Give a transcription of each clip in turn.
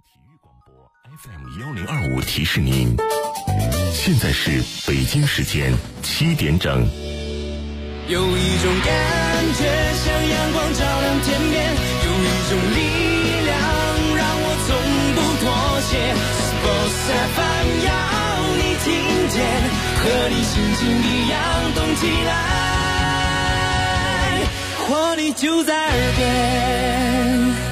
体育广播 FM1025提示您，现在是北京时间7点整。 有一种感觉像阳光照亮天边，有一种力量让我从不妥协。Sports FM 要你听见，和你心情一样动起来，活力就在耳边。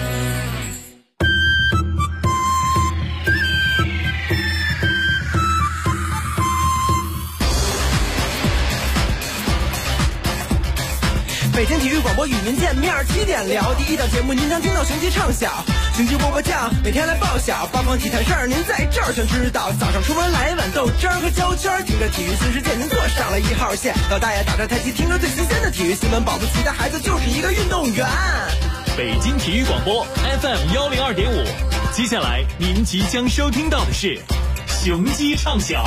北京体育广播与您见面，7点聊第一档节目，您将听到雄鸡唱晓，雄鸡波波酱，每天来报晓，八方体坛事儿您在这儿全知道。早上出门来碗豆汁儿和焦圈，听着体育新世界，您坐上了1号线。老大爷打着太极，听着最新鲜的体育新闻，保不齐的孩子就是一个运动员。 北京体育广播 FM102.5，接下来您即将收听到的是雄鸡唱晓。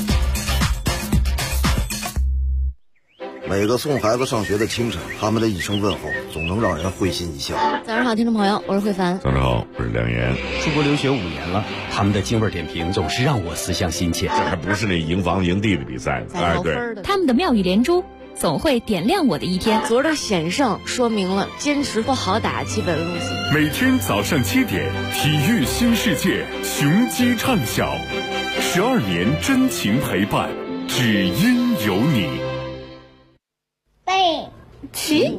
每个送孩子上学的清晨，他们的一声问候总能让人会心一笑。 早上好，听众朋友，我是慧凡。 早上好，我是梁岩。 出国留学5年了，他们的京味点评总是让我思乡心切。 这还不是那营房营地的比赛， 哎，对， 他们的妙语连珠总会点亮我的一天。 昨儿的险胜说明了坚持不好打基本路线。 每天早上7点，体育新世界，雄鸡唱晓，12年真情陪伴，只因有你。 背起，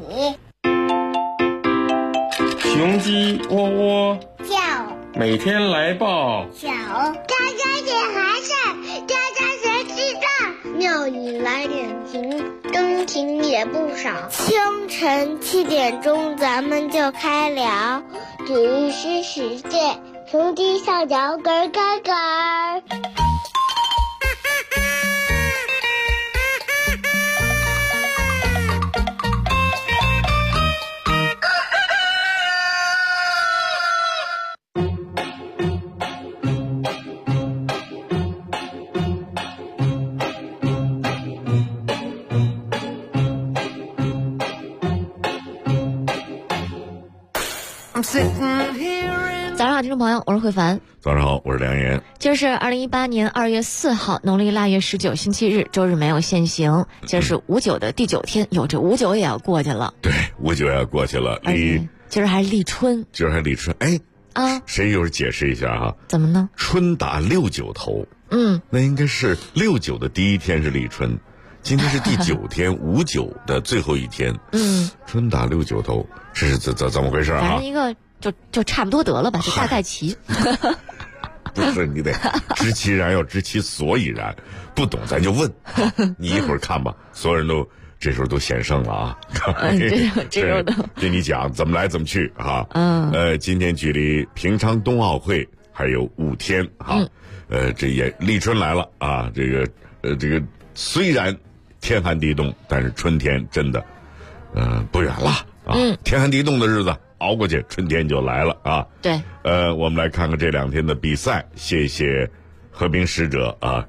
雄鸡喔喔叫， 每天来报小，家家写寒舍，家家学记账，妙语来点评，真情也不少。清晨7点钟，咱们就开聊体育新世界，雄鸡上脚咯咯咯。 早上好，听众朋友，我是慧凡。 早上好，我是梁岩。 今儿是2018年2月4号，农历腊月19，星期日，周日没有限行。今儿是5·9的第9天，有这5·9也要过去了。 对，5·9也要过去了。 今儿还立春。 今儿还立春，哎啊，谁一会儿解释一下哈？ 怎么呢？ 春打6·9头，那应该是6·9的第一天是立春。今天是第9天，5·9的最后一天。春打6·9头，这是怎么回事啊？ 反正一个就差不多得了吧，就大概齐。 不是，你得知其然要知其所以然，不懂咱就问。你一会儿看吧，所有人都这时候都险胜了啊！ 这时候都跟你讲怎么来怎么去哈。今天距离平昌冬奥会还有5天哈。这也立春来了啊！这个虽然天寒地冻，但是春天真的不远了啊！天寒地冻的日子熬过去，春天就来了啊！ 对， 我们来看看这2天的比赛。谢谢和平使者啊，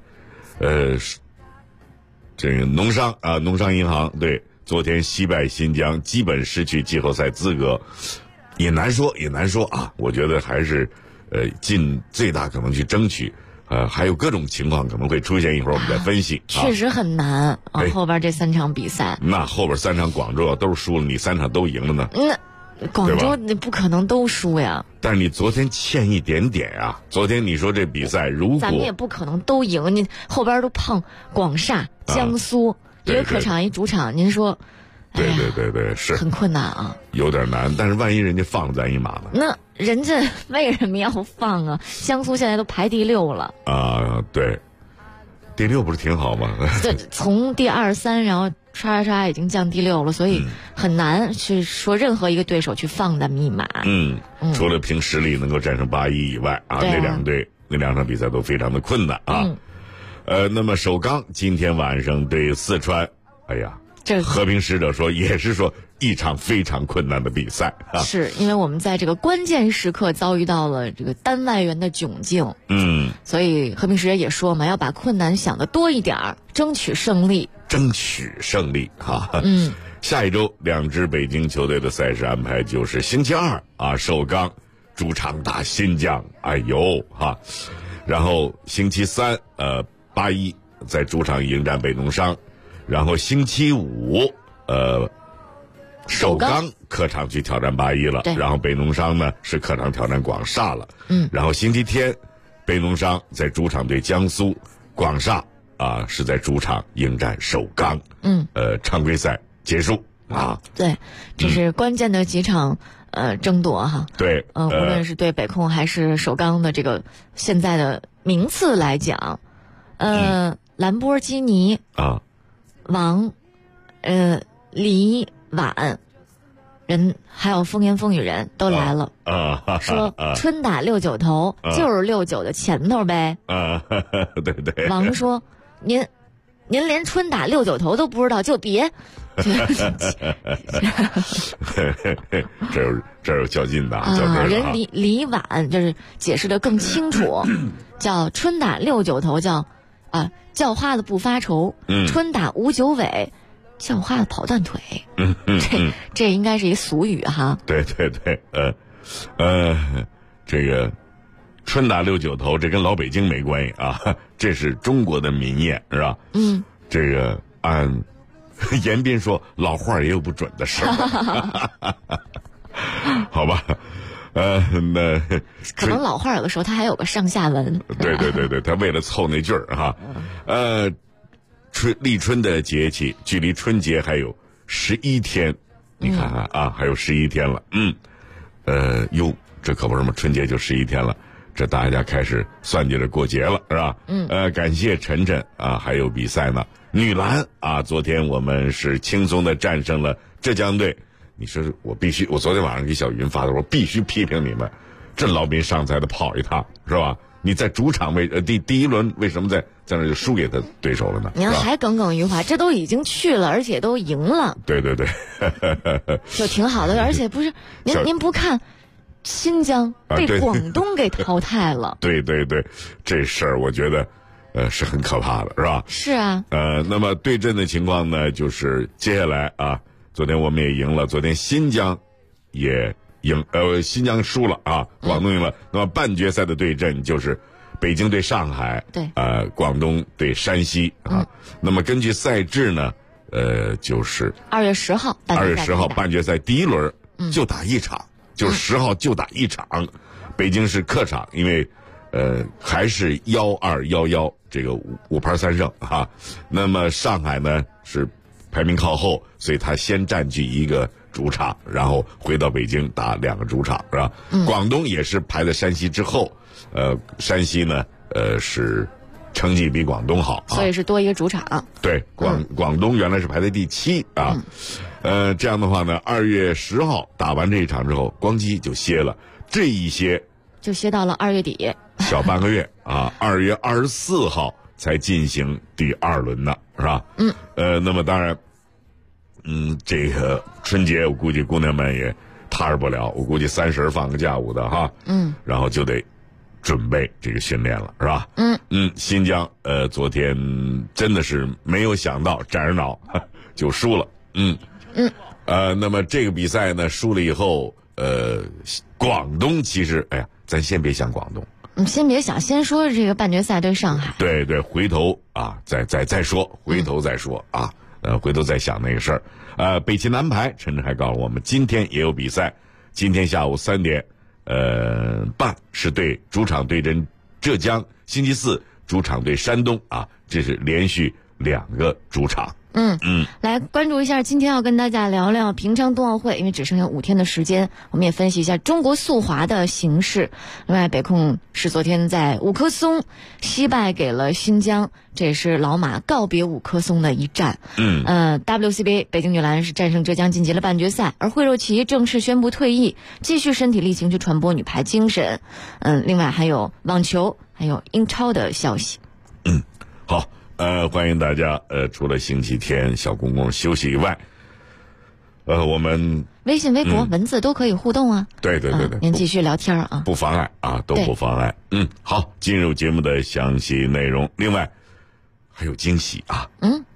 这个农商银行对昨天惜败新疆，基本失去季后赛资格，也难说啊！我觉得还是尽最大可能去争取。还有各种情况可能会出现，一会儿我们再分析。 确实很难啊！后边这3场比赛， 那后边3场广州都是输了，你3场都赢了呢？ 那广州你不可能都输呀。 但是你昨天欠一点点啊！昨天你说这比赛如果咱们也不可能都赢，你后边都碰广厦、江苏，一个客场一主场，您说？ 对，是很困难啊， 有点难。但是万一人家放咱一马呢？ 那人家为什么要放啊？江苏现在都排第6了啊，对，第6不是挺好吗？ 这从第2、3，然后刷已经降第6了，所以很难去说任何一个对手去放咱们一马。 除了凭实力能够战胜8-1以外啊，那2场比赛都非常的困难啊。那么首钢今天晚上对四川，哎呀。这和平使者说也是说一场非常困难的比赛啊， 是因为我们在这个关键时刻遭遇到了这个单外援的窘境，所以和平使者也说嘛，要把困难想得多一点，争取胜利哈。下一周2支北京球队的赛事安排就是星期二啊，首钢主场打新疆，哎呦哈。然后星期三81在主场迎战北农商，然后星期五首钢客场去挑战81了，然后北农商呢是客场挑战广厦了，然后星期天北农商在主场对江苏，广厦是在主场迎战首钢，常规赛结束啊。 对，这是关键的几场争夺哈。 对， 无论是对北控还是首钢的这个现在的名次来讲，兰博基尼王李婉人还有风言风语人都来了说春打69头就是69的前头呗。 对对。 王说您连春打69头都不知道就别这有较劲的较真人李婉就是解释的更清楚叫春打69头叫花子不发愁，春打59尾叫花子跑断腿。这应该是一俗语哈。 对对对，这个春打69头，这跟老北京没关系啊，这是中国的民谚是吧？这个按严彬说，老话也有不准的事儿。好吧，那可能老话有的时候它还有个上下文。 对对对对，他为了凑那句儿哈，立春的节气距离春节还有11天，你看看啊，还有11天了。这可不是嘛，春节就11天了，这大家开始算计着过节了，是吧？感谢晨晨还有比赛呢。女篮昨天我们是轻松的战胜了浙江队。你说我昨天晚上给小云发的，我必须批评你们，这劳民伤财的跑一趟是吧？你在主场第一轮为什么在那就输给他对手了呢？ 您还耿耿于怀，这都已经去了，而且都赢了。 对对对， 就挺好的，而且不是您不看。新疆被广东给淘汰了。 对对对，这事儿我觉得是很可怕的，是吧？ 是啊。 那么对阵的情况呢，就是接下来昨天我们也赢了，昨天新疆也赢，新疆输了广东赢了。那么半决赛的对阵就是北京对上海， 对， 广东对山西那么根据赛制呢，就是 2月10号半决赛第一轮就打一场。就是10号就打一场，北京是客场，因为还是1211这个5盘3胜那么上海呢是排名靠后，所以他先占据一个主场，然后回到北京打2个主场，是吧？广东也是排在山西之后，山西呢是成绩比广东好， 所以是多一个主场。 对，广东原来是排在第7这样的话呢，2月10号打完这一场之后，光机就歇了，这一歇就歇到了2月底， 小半个月2月24号才进行第2轮呢，是吧？那么当然，这个春节我估计姑娘们也踏实不了，我估计30放个假午的然后就得准备这个训练了，是吧？新疆昨天真的是没有想到占着脑就输了，那么这个比赛呢输了以后，广东其实咱先别想广东， 先别想，先说这个半决赛对上海。 对对，回头再说，回头再说回头再想那个事儿。北齐男排陈晨还告诉我们，今天也有比赛，今天下午3点半是主场对阵浙江，星期4主场对山东这是连续2个主场。 来关注一下，今天要跟大家聊聊平昌冬奥会，因为只剩下5天的时间，我们也分析一下中国速滑的形势。另外，北控是昨天在五棵松惜败给了新疆，这也是老马告别五棵松的一战。WCBA 北京女篮是战胜浙江晋级了半决赛，而惠若琪正式宣布退役，继续身体力行去传播女排精神。另外还有网球，还有英超的消息。 好。欢迎大家除了星期天小公公休息以外，我们微信微博文字都可以互动啊。 对对对对， 您继续聊天不妨碍都不妨碍。好，进入节目的详细内容。另外还有惊喜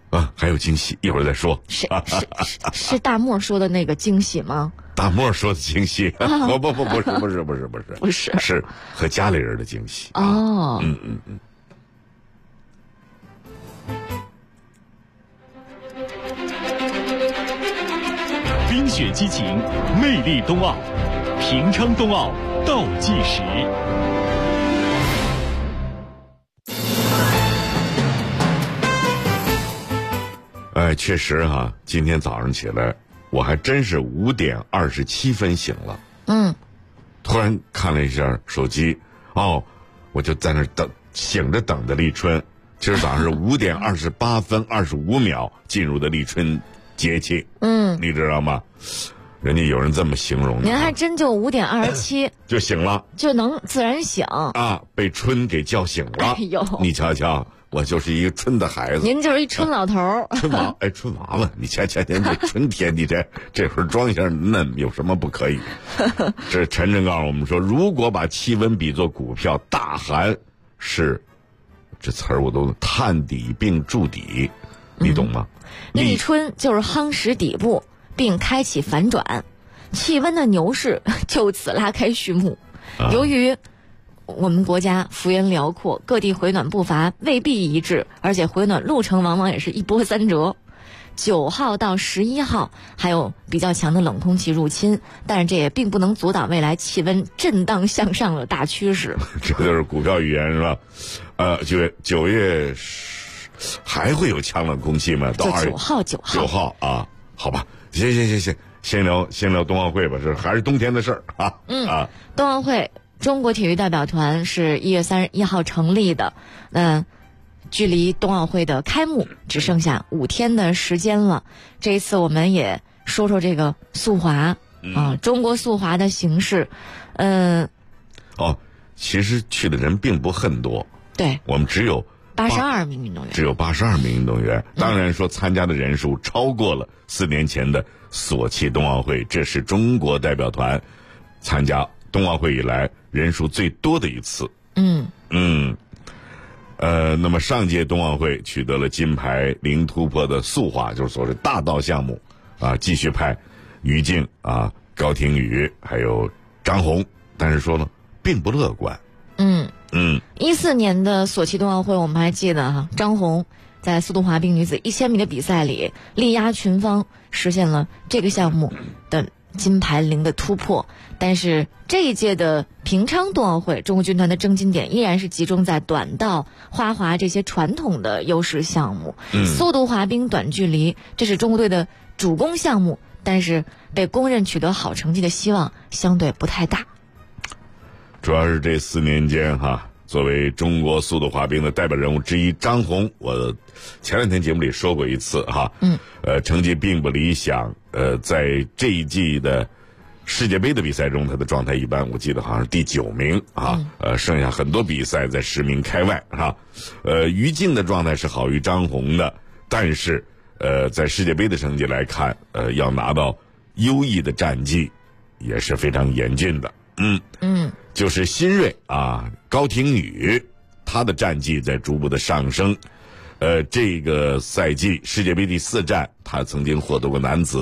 啊，还有惊喜，一会儿再说。 是大漠说的那个惊喜吗？ 大漠说的惊喜，不是，是和家里人的惊喜。 哦， 冰雪激情，魅力冬奥，平昌冬奥倒计时。 哎，确实哈，今天早上起来，我还真是5点27分醒了。突然看了一下手机，我就在那醒着等着立春。今儿早上是5点28分25秒进入的立春节气。你知道吗？人家有人这么形容的。 您还真就5点27 就醒了， 就能自然醒啊，被春给叫醒了。 哎呦， 你瞧瞧。我就是一个春的孩子， 您就是一春老头儿。 春娃娃，你前天这春天，你这会儿装一下嫩，有什么不可以？这陈真告诉我们说，如果把气温比作股票，大寒是这词儿我都探底并筑底，你懂吗？ 立春就是夯实底部并开启反转，气温的牛市就此拉开序幕。由于我们国家幅员辽阔，各地回暖步伐未必一致，而且回暖路程往往也是一波三折。9号到11号还有比较强的冷空气入侵，但是这也并不能阻挡未来气温震荡向上的大趋势。 这就是股票语言是吧？9月还会有强冷空气吗？到 9号啊，好吧，行，先聊冬奥会吧，这还是冬天的事儿啊。 冬奥会。中国体育代表团是1月31号成立的，距离冬奥会的开幕只剩下5天的时间了。这一次我们也说说这个速滑中国速滑的形势。 其实去的人并不很多， 对， 我们只有 82名运动员， 当然说参加的人数超过了4年前的索契冬奥会，这是中国代表团参加冬奥会以来人数最多的一次。那么上届冬奥会取得了金牌零突破的速滑，就是所谓大道项目继续派于静高亭宇还有张红，但是说呢并不乐观。 14年的索契冬奥会我们还记得张红在速度滑冰女子1000米的比赛里力压群芳，实现了这个项目的金牌零的突破。但是这一届的平昌冬奥会，中国军团的争金点依然是集中在短道、花滑这些传统的优势项目。速度滑冰短距离，这是中国队的主攻项目，但是被公认取得好成绩的希望相对不太大。 主要是这4年间作为中国速度滑冰的代表人物之一，张红，我前2天节目里说过一次成绩并不理想。在这一季的世界杯的比赛中，他的状态一般，我记得好像是第9名剩下很多比赛在10名开外于静的状态是好于张红的，但是在世界杯的成绩来看，要拿到优异的战绩也是非常严峻的。就是新锐高亭宇，他的战绩在逐步的上升。这个赛季世界杯第4站，他曾经获得过男子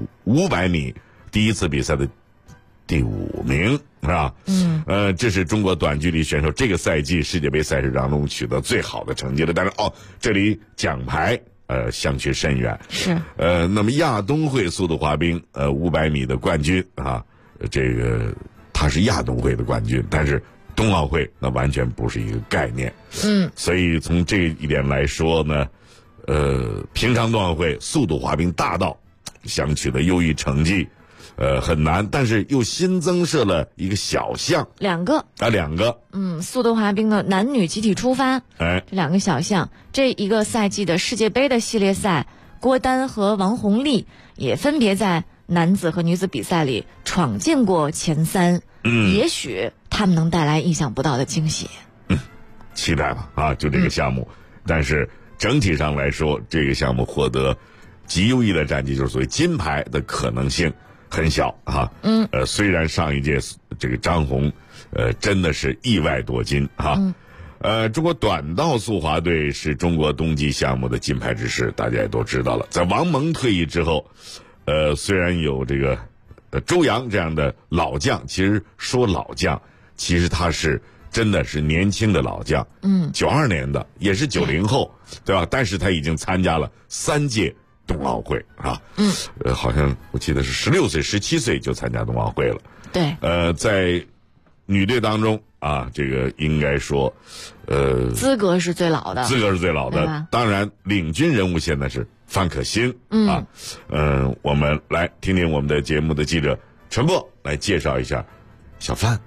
500米第一次比赛的第5名，是吧？这是中国短距离选手这个赛季世界杯赛事当中取得最好的成绩了。但是这里奖牌相去甚远。 是那么亚冬会速度滑冰500米的冠军这个他是亚冬会的冠军，但是冬奥会那完全不是一个概念。所以从这一点来说呢，平昌冬奥会速度滑冰大道想取得优异成绩很难，但是又新增设了一个小项两个速度滑冰的男女集体出发，这2个小项。这一个赛季的世界杯的系列赛，郭丹和王红丽也分别在男子和女子比赛里闯进过前3，也许他们能带来意想不到的惊喜。 期待吧就这个项目。但是整体上来说，这个项目获得极优异的战绩，就是所谓金牌的可能性很小虽然上一届这个张红真的是意外夺金中国短道速滑队是中国冬季项目的金牌之师，大家也都知道了。在王蒙退役之后，虽然有这个周洋这样的老将，其实说老将，其实他是真的是年轻的老将，92年的，也是90后，对吧？但是他已经参加了3届冬奥会啊，好像我记得是16岁、17岁就参加冬奥会了。 对， 在女队当中啊，这个应该说， 资格是最老的， 当然，领军人物现在是范可新啊。我们来听听我们的节目的记者陈默来介绍一下小范。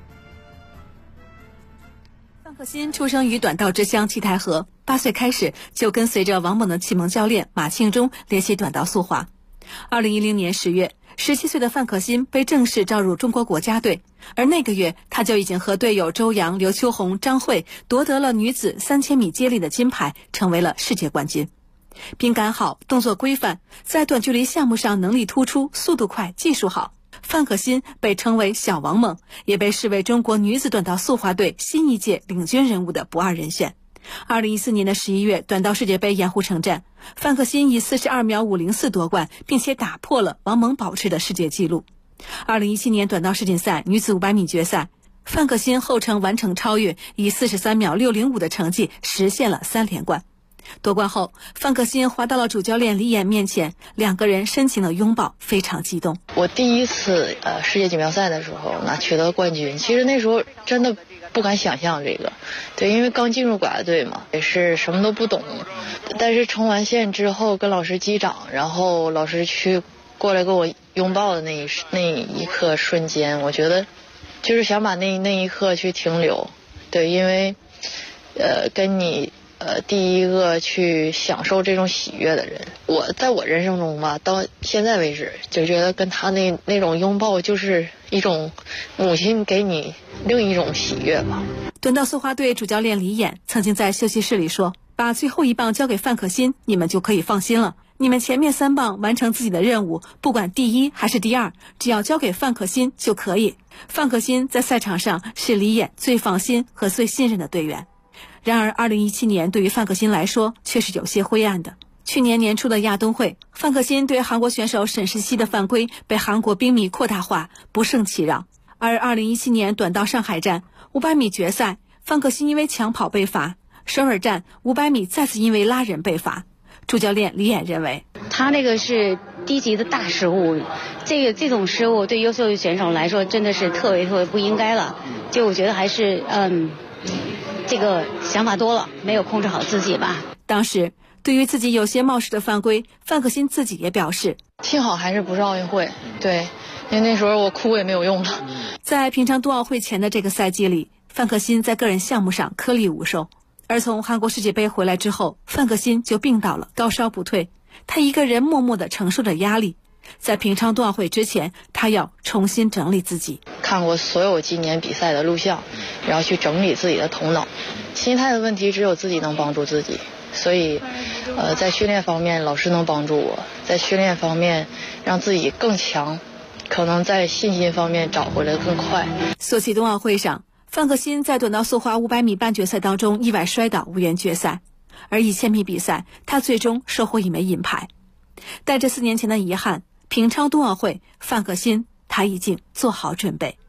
范可新出生于短道之乡七台河，8岁开始就跟随着王蒙的启蒙教练马庆忠练习短道速滑。2010年10月，17岁的范可新被正式招入中国国家队，而那个月他就已经和队友周洋、刘秋红、张慧夺得了女子3000米接力的金牌，成为了世界冠军。并感好，动作规范，在短距离项目上能力突出，速度快，技术好。范可新被称为小王蒙，也被视为中国女子短道速滑队新一届领军人物的不二人选。2014年的11月，短道世界杯盐湖城站，范可新以42秒504夺冠，并且打破了王蒙保持的世界纪录。2017年短道世锦赛女子500米决赛，范可新后程完成超越，以43秒605的成绩实现了3连冠。夺冠后，范可新滑到了主教练李岩面前，两个人深情的拥抱，非常激动。 我第一次世界锦标赛的时候取得冠军，其实那时候真的不敢想象这个，对，因为刚进入国家队嘛，也是什么都不懂。但是冲完线之后跟老师击掌，然后老师过来跟我拥抱的那一刻瞬间，我觉得就是想把那一刻去停留，对，因为跟你第一个去享受这种喜悦的人，在我人生中吧，到现在为止就觉得跟他那种拥抱就是一种母亲给你另一种喜悦吧。 短道速滑队主教练李岩曾经在休息室里说，把最后一棒交给范可新，你们就可以放心了，你们前面3棒完成自己的任务，不管第1还是第2，只要交给范可新就可以。范可新在赛场上是李岩最放心和最信任的队员。然而2017年对于范可新来说却是有些灰暗的。去年年初的亚冬会，范可新对韩国选手沈世熙的犯规被韩国兵迷扩大化，不胜其扰。而2017年短道上海站500米决赛，范可新因为抢跑被罚，首尔站500米再次因为拉人被罚。主教练李岩认为， 他那个是低级的大失误，这种失误对优秀的选手来说真的是特别不应该了。就我觉得还是这个想法多了，没有控制好自己吧。 当时对于自己有些冒失的犯规，范可新自己也表示， 幸好还是不是奥运会，对，因为那时候我哭也没有用了。 在平昌冬奥会前的这个赛季里，范可新在个人项目上颗粒无收，而从韩国世界杯回来之后，范可新就病倒了，高烧不退，他一个人默默地承受着压力。在平昌冬奥会之前，他要重新整理自己。 看过所有今年比赛的录像，然后去整理自己的头脑。心态的问题只有自己能帮助自己，所以在训练方面老师能帮助我，在训练方面让自己更强，可能在信心方面找回来更快。 索契冬奥会上，范可新在短道速滑500米半决赛当中意外摔倒，无缘决赛，而1000米比赛他最终收获1枚银牌。带着4年前的遗憾，平昌冬奥会，范可新他已经做好准备。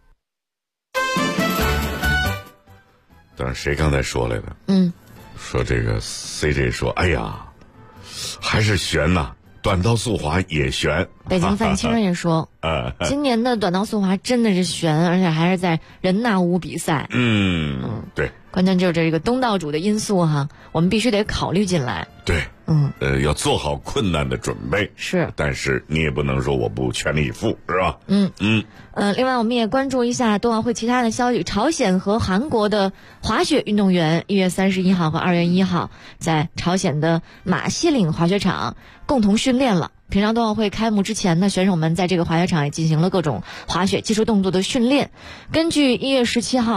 当然谁刚才说来的？说这个 CJ 说，哎呀，还是悬呐，短道速滑也悬。 北京范青人也说，今年的短道速滑真的是悬，而且还是在人纳乌比赛。 对， 关键就是这个东道主的因素哈，我们必须得考虑进来。 对，要做好困难的准备。 是， 但是你也不能说我不全力以赴，是吧？ 另外我们也关注一下冬奥会其他的消息。朝鲜和韩国的滑雪运动员1月31号和2月1号在朝鲜的马西岭滑雪场共同训练了。平昌冬奥会开幕之前呢，选手们在这个滑雪场也进行了各种滑雪技术动作的训练。根据1月17号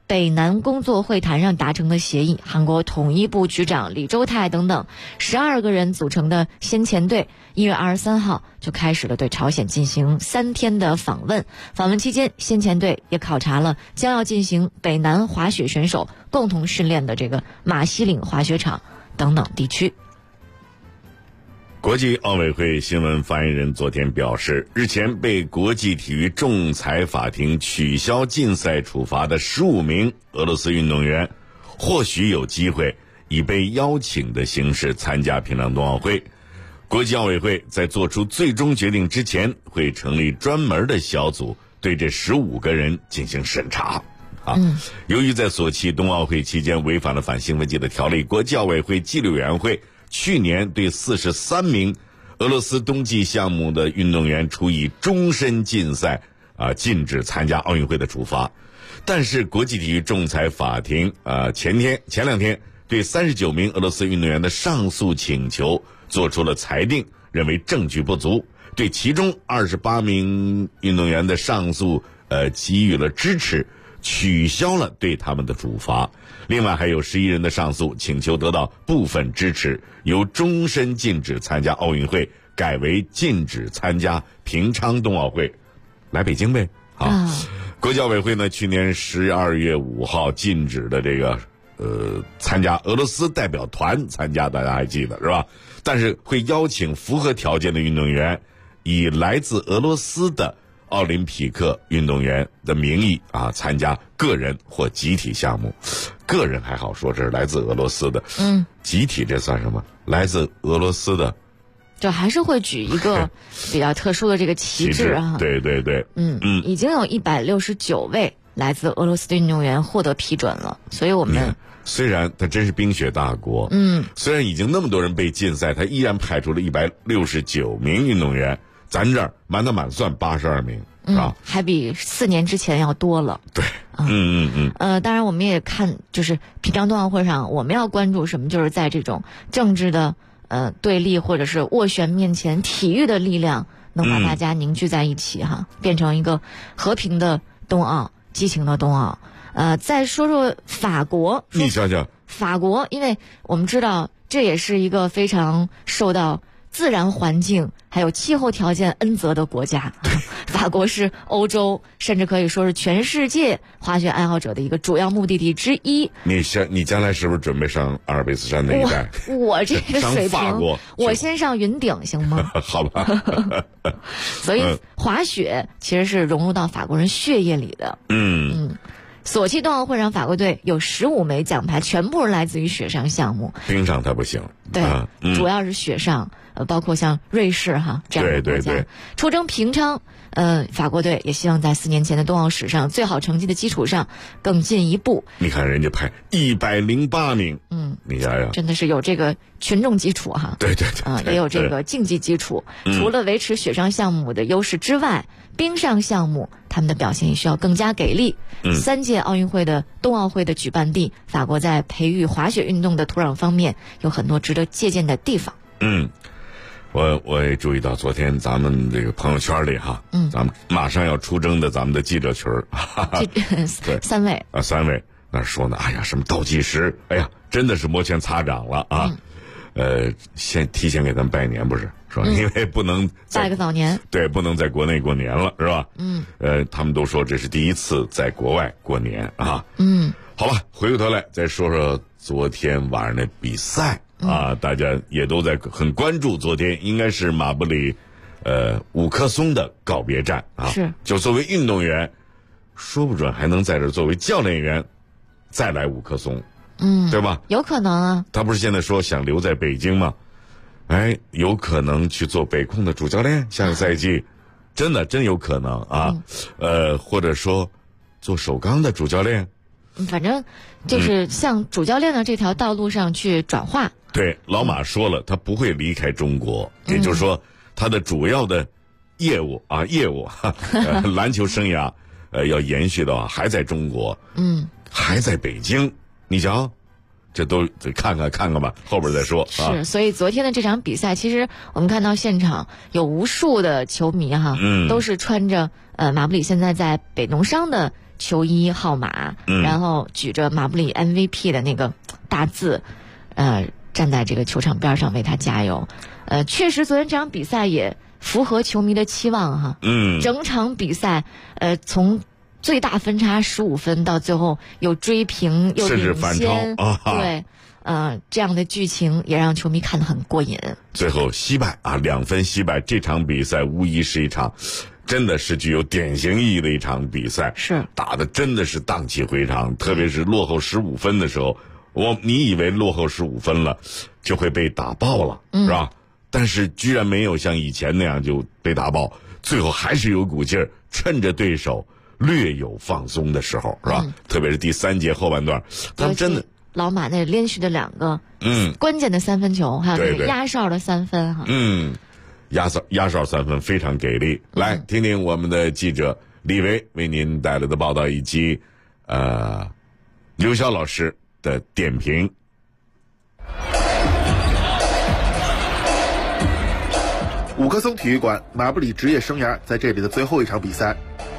北南工作会谈上达成的协议，韩国统一部局长李周泰等等12个人组成的先遣队1月23号就开始了对朝鲜进行3天的访问。访问期间，先遣队也考察了将要进行北南滑雪选手共同训练的这个马西岭滑雪场等等地区。 国际奥委会新闻发言人昨天表示，日前被国际体育仲裁法庭取消禁赛处罚的15名俄罗斯运动员，或许有机会以被邀请的形式参加平昌冬奥会。国际奥委会在做出最终决定之前，会成立专门的小组对这15个人进行审查。由于在索契冬奥会期间违反了反兴奋剂的条例，国际奥委会纪律委员会去年对43名俄罗斯冬季项目的运动员处以终身禁赛，禁止参加奥运会的处罚。但是国际体育仲裁法庭前2天对39名俄罗斯运动员的上诉请求做出了裁定，认为证据不足，对其中28名运动员的上诉给予了支持，取消了对他们的处罚。另外还有11人的上诉请求得到部分支持，由终身禁止参加奥运会改为禁止参加平昌冬奥会。来北京呗。国际奥委会呢，去年12月5号禁止的这个参加俄罗斯代表团参加，大家还记得是吧？但是会邀请符合条件的运动员以来自俄罗斯的奥林匹克运动员的名义参加个人或集体项目。个人还好说，这是来自俄罗斯的，集体这算什么？来自俄罗斯的， 就还是会举一个比较特殊的这个旗帜啊。 对对对， 已经有169位来自俄罗斯的运动员获得批准了，所以我们虽然它真是冰雪大国，虽然已经那么多人被禁赛，它依然派出了169名运动员，咱这儿满打满算82名。 还比4年之前要多了。 对， 当然我们也看，就是平昌冬奥会上我们要关注什么，就是在这种政治的对立或者是斡旋面前，体育的力量能把大家凝聚在一起变成一个和平的冬奥，激情的冬奥。再说说法国， 你想想法国，因为我们知道这也是一个非常受到自然环境还有气候条件恩泽的国家。法国是欧洲甚至可以说是全世界滑雪爱好者的一个主要目的地之一。 你将来是不是准备上阿尔卑斯山那一带？ 我这个水平法国， 我先上云顶行吗？ 好吧。 所以滑雪其实是融入到法国人血液里的。索契冬奥会上，法国队有15枚奖牌，全部是来自于雪上项目。 冰上它不行， 对，主要是雪上，包括像瑞士这样的国家。出征平昌，法国队也希望在4年前的冬奥史上最好成绩的基础上更进一步。 你看人家派108名，你想想， 真的是有这个群众基础对， 也有这个竞技基础。除了维持雪上项目的优势之外，冰上项目他们的表现也需要更加给力。3届奥运会的冬奥会的举办地法国在培育滑雪运动的土壤方面有很多值得借鉴的地方。 我也注意到昨天咱们这个朋友圈里咱们马上要出征的咱们的记者群 3位 3位那说呢，哎呀什么倒计时，哎呀真的是摩拳擦掌了先提前给咱们拜年，不是说因为不能拜个早年， 对，不能在国内过年了，是吧？他们都说这是第一次在国外过年好吧，回过头来再说说昨天晚上的比赛大家也都在很关注。昨天应该是马布里五棵松的告别战是， 就作为运动员，说不准还能在这作为教练员再来五棵松，对吧？ 有可能啊。 他不是现在说想留在北京吗？有可能去做北控的主教练，下个赛季，真有可能或者说做首钢的主教练， 反正就是向主教练的这条道路上去转化。 对，老马说了，他不会离开中国，也就是说，他的主要的业务篮球生涯要延续到还在中国，还在北京，你瞧。这都看看吧，后边再说。 是，所以昨天的这场比赛，其实我们看到现场有无数的球迷都是穿着马布里现在在北农商的球衣号码，然后举着马布里 MVP 的那个大字，站在这个球场边上为他加油。确实，昨天这场比赛也符合球迷的期望哈。整场比赛，从最大分差15分到最后又追平又领先，对，这样的剧情也让球迷看得很过瘾。 最后惜败啊，2分惜败，这场比赛无疑是一场真的是具有典型意义的一场比赛， 是打的真的是荡气回肠，特别是落后15分的时候，你以为落后15分了就会被打爆了，是吧？但是居然没有像以前那样就被打爆，最后还是有股劲儿，趁着对手略有放松的时候，是吧？特别是第3节后半段，他们真的老马那连续的2个关键的3分球，还有那个压哨的3分哈。 压哨3分非常给力。来听听我们的记者李维为您带来的报道，以及刘晓老师的点评。 五棵松体育馆马布里职业生涯在这里的最后一场比赛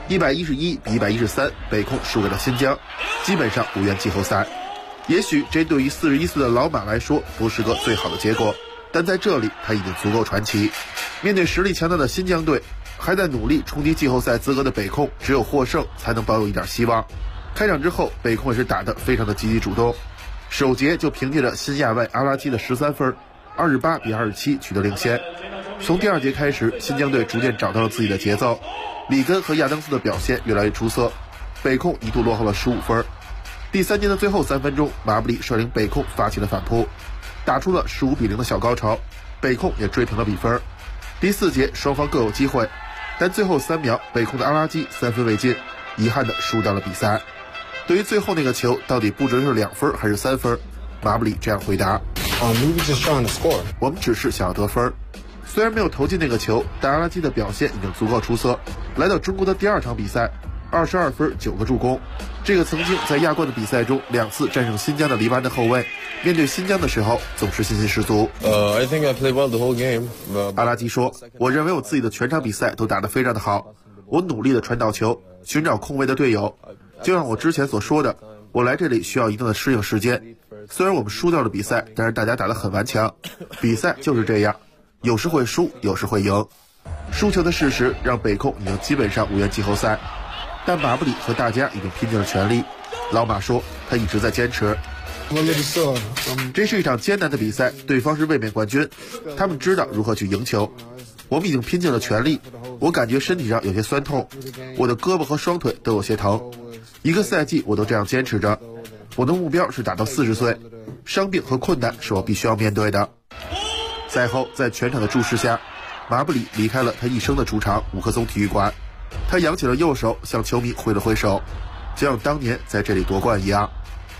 ，111比113，北控输给了新疆，基本上无缘季后赛。也许这对于41岁的老马来说不是个最好的结果，但在这里他已经足够传奇。面对实力强大的新疆队，还在努力冲击季后赛资格的北控，只有获胜才能保有一点希望。开场之后，北控也是打得非常的积极主动，首节就凭借着新亚外阿拉基的13分，28比27取得领先。从第2节开始，新疆队逐渐找到了自己的节奏，里根和亚当斯的表现越来越出色，北控一度落后了15分。第3节的最后3分钟，马布里率领北控发起了反扑，打出了15比0的小高潮，北控也追平了比分。第4节双方各有机会，但最后3秒，北控的阿拉基3分未进，遗憾的输掉了比赛。对于最后那个球到底布置是2分还是3分，马布里这样回答：我们只是想要得分。虽然没有投进那个球，但阿拉基的表现已经足够出色。来到中国的第2场比赛，22分9个助攻，这个曾经在亚冠的比赛中2次战胜新疆的黎巴嫩后卫，面对新疆的时候总是信心十足。 I think I played well the whole game. 阿拉基说：“我认为我自己的全场比赛都打得非常的好，我努力的传导球，寻找空位的队友。就像我之前所说的，我来这里需要一定的适应时间。虽然我们输掉了比赛，但是大家打得很顽强。比赛就是这样。”有时会输，有时会赢。输球的事实让北控已经基本上无缘季后赛，但马布里和大家已经拼尽了全力。老马说，他一直在坚持。这是一场艰难的比赛，对方是卫冕冠军，他们知道如何去赢球。我们已经拼尽了全力，我感觉身体上有些酸痛，我的胳膊和双腿都有些疼。1个赛季我都这样坚持着，我的目标是打到40岁，伤病和困难是我必须要面对的。赛后，在全场的注视下，马布里离开了他一生的主场五棵松体育馆。他扬起了右手，向球迷挥了挥手，就像当年在这里夺冠一样。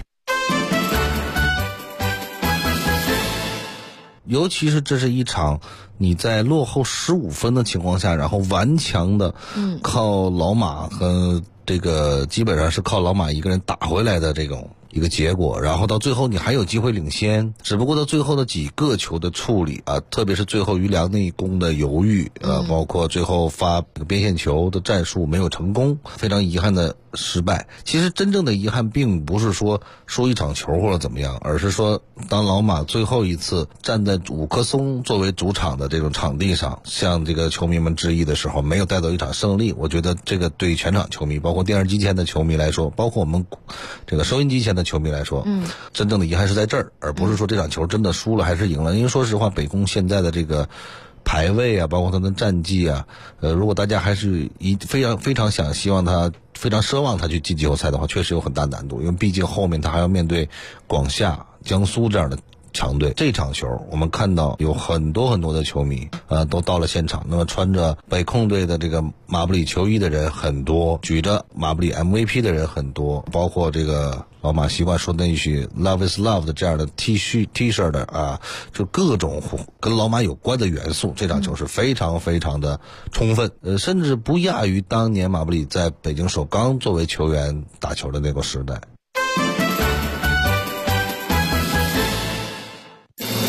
尤其是这是一场你在落后15分的情况下，然后顽强的靠老马和这个基本上是靠老马一个人打回来的这种一个结果，然后到最后你还有机会领先，只不过到最后的几个球的处理啊，特别是最后于梁内功的犹豫包括最后发边线球的战术没有成功，非常遗憾的失败。其实真正的遗憾并不是说输一场球或者怎么样，而是说当老马最后一次站在五棵松作为主场的这种场地上向这个球迷们致意的时候，没有带走一场胜利。我觉得这个对于全场球迷，包括电视机前的球迷来说，包括我们这个收音机前的球迷来说，真正的遗憾是在这儿，而不是说这场球真的输了还是赢了。因为说实话，北工现在的这个排位啊，包括他的战绩啊，如果大家还是非常希望他，非常奢望他去进季后赛的话，确实有很大难度，因为毕竟后面他还要面对广厦、江苏这样的强队。这场球我们看到有很多的球迷都到了现场，那么穿着北控队的这个马布里球衣的人很多，举着马布里 MVP 的人很多，包括这个老马习惯说那句 Love is Love 的这样的 T 恤的啊，就各种跟老马有关的元素。这场球是非常的充分，甚至不亚于当年马布里在北京首钢作为球员打球的那个时代。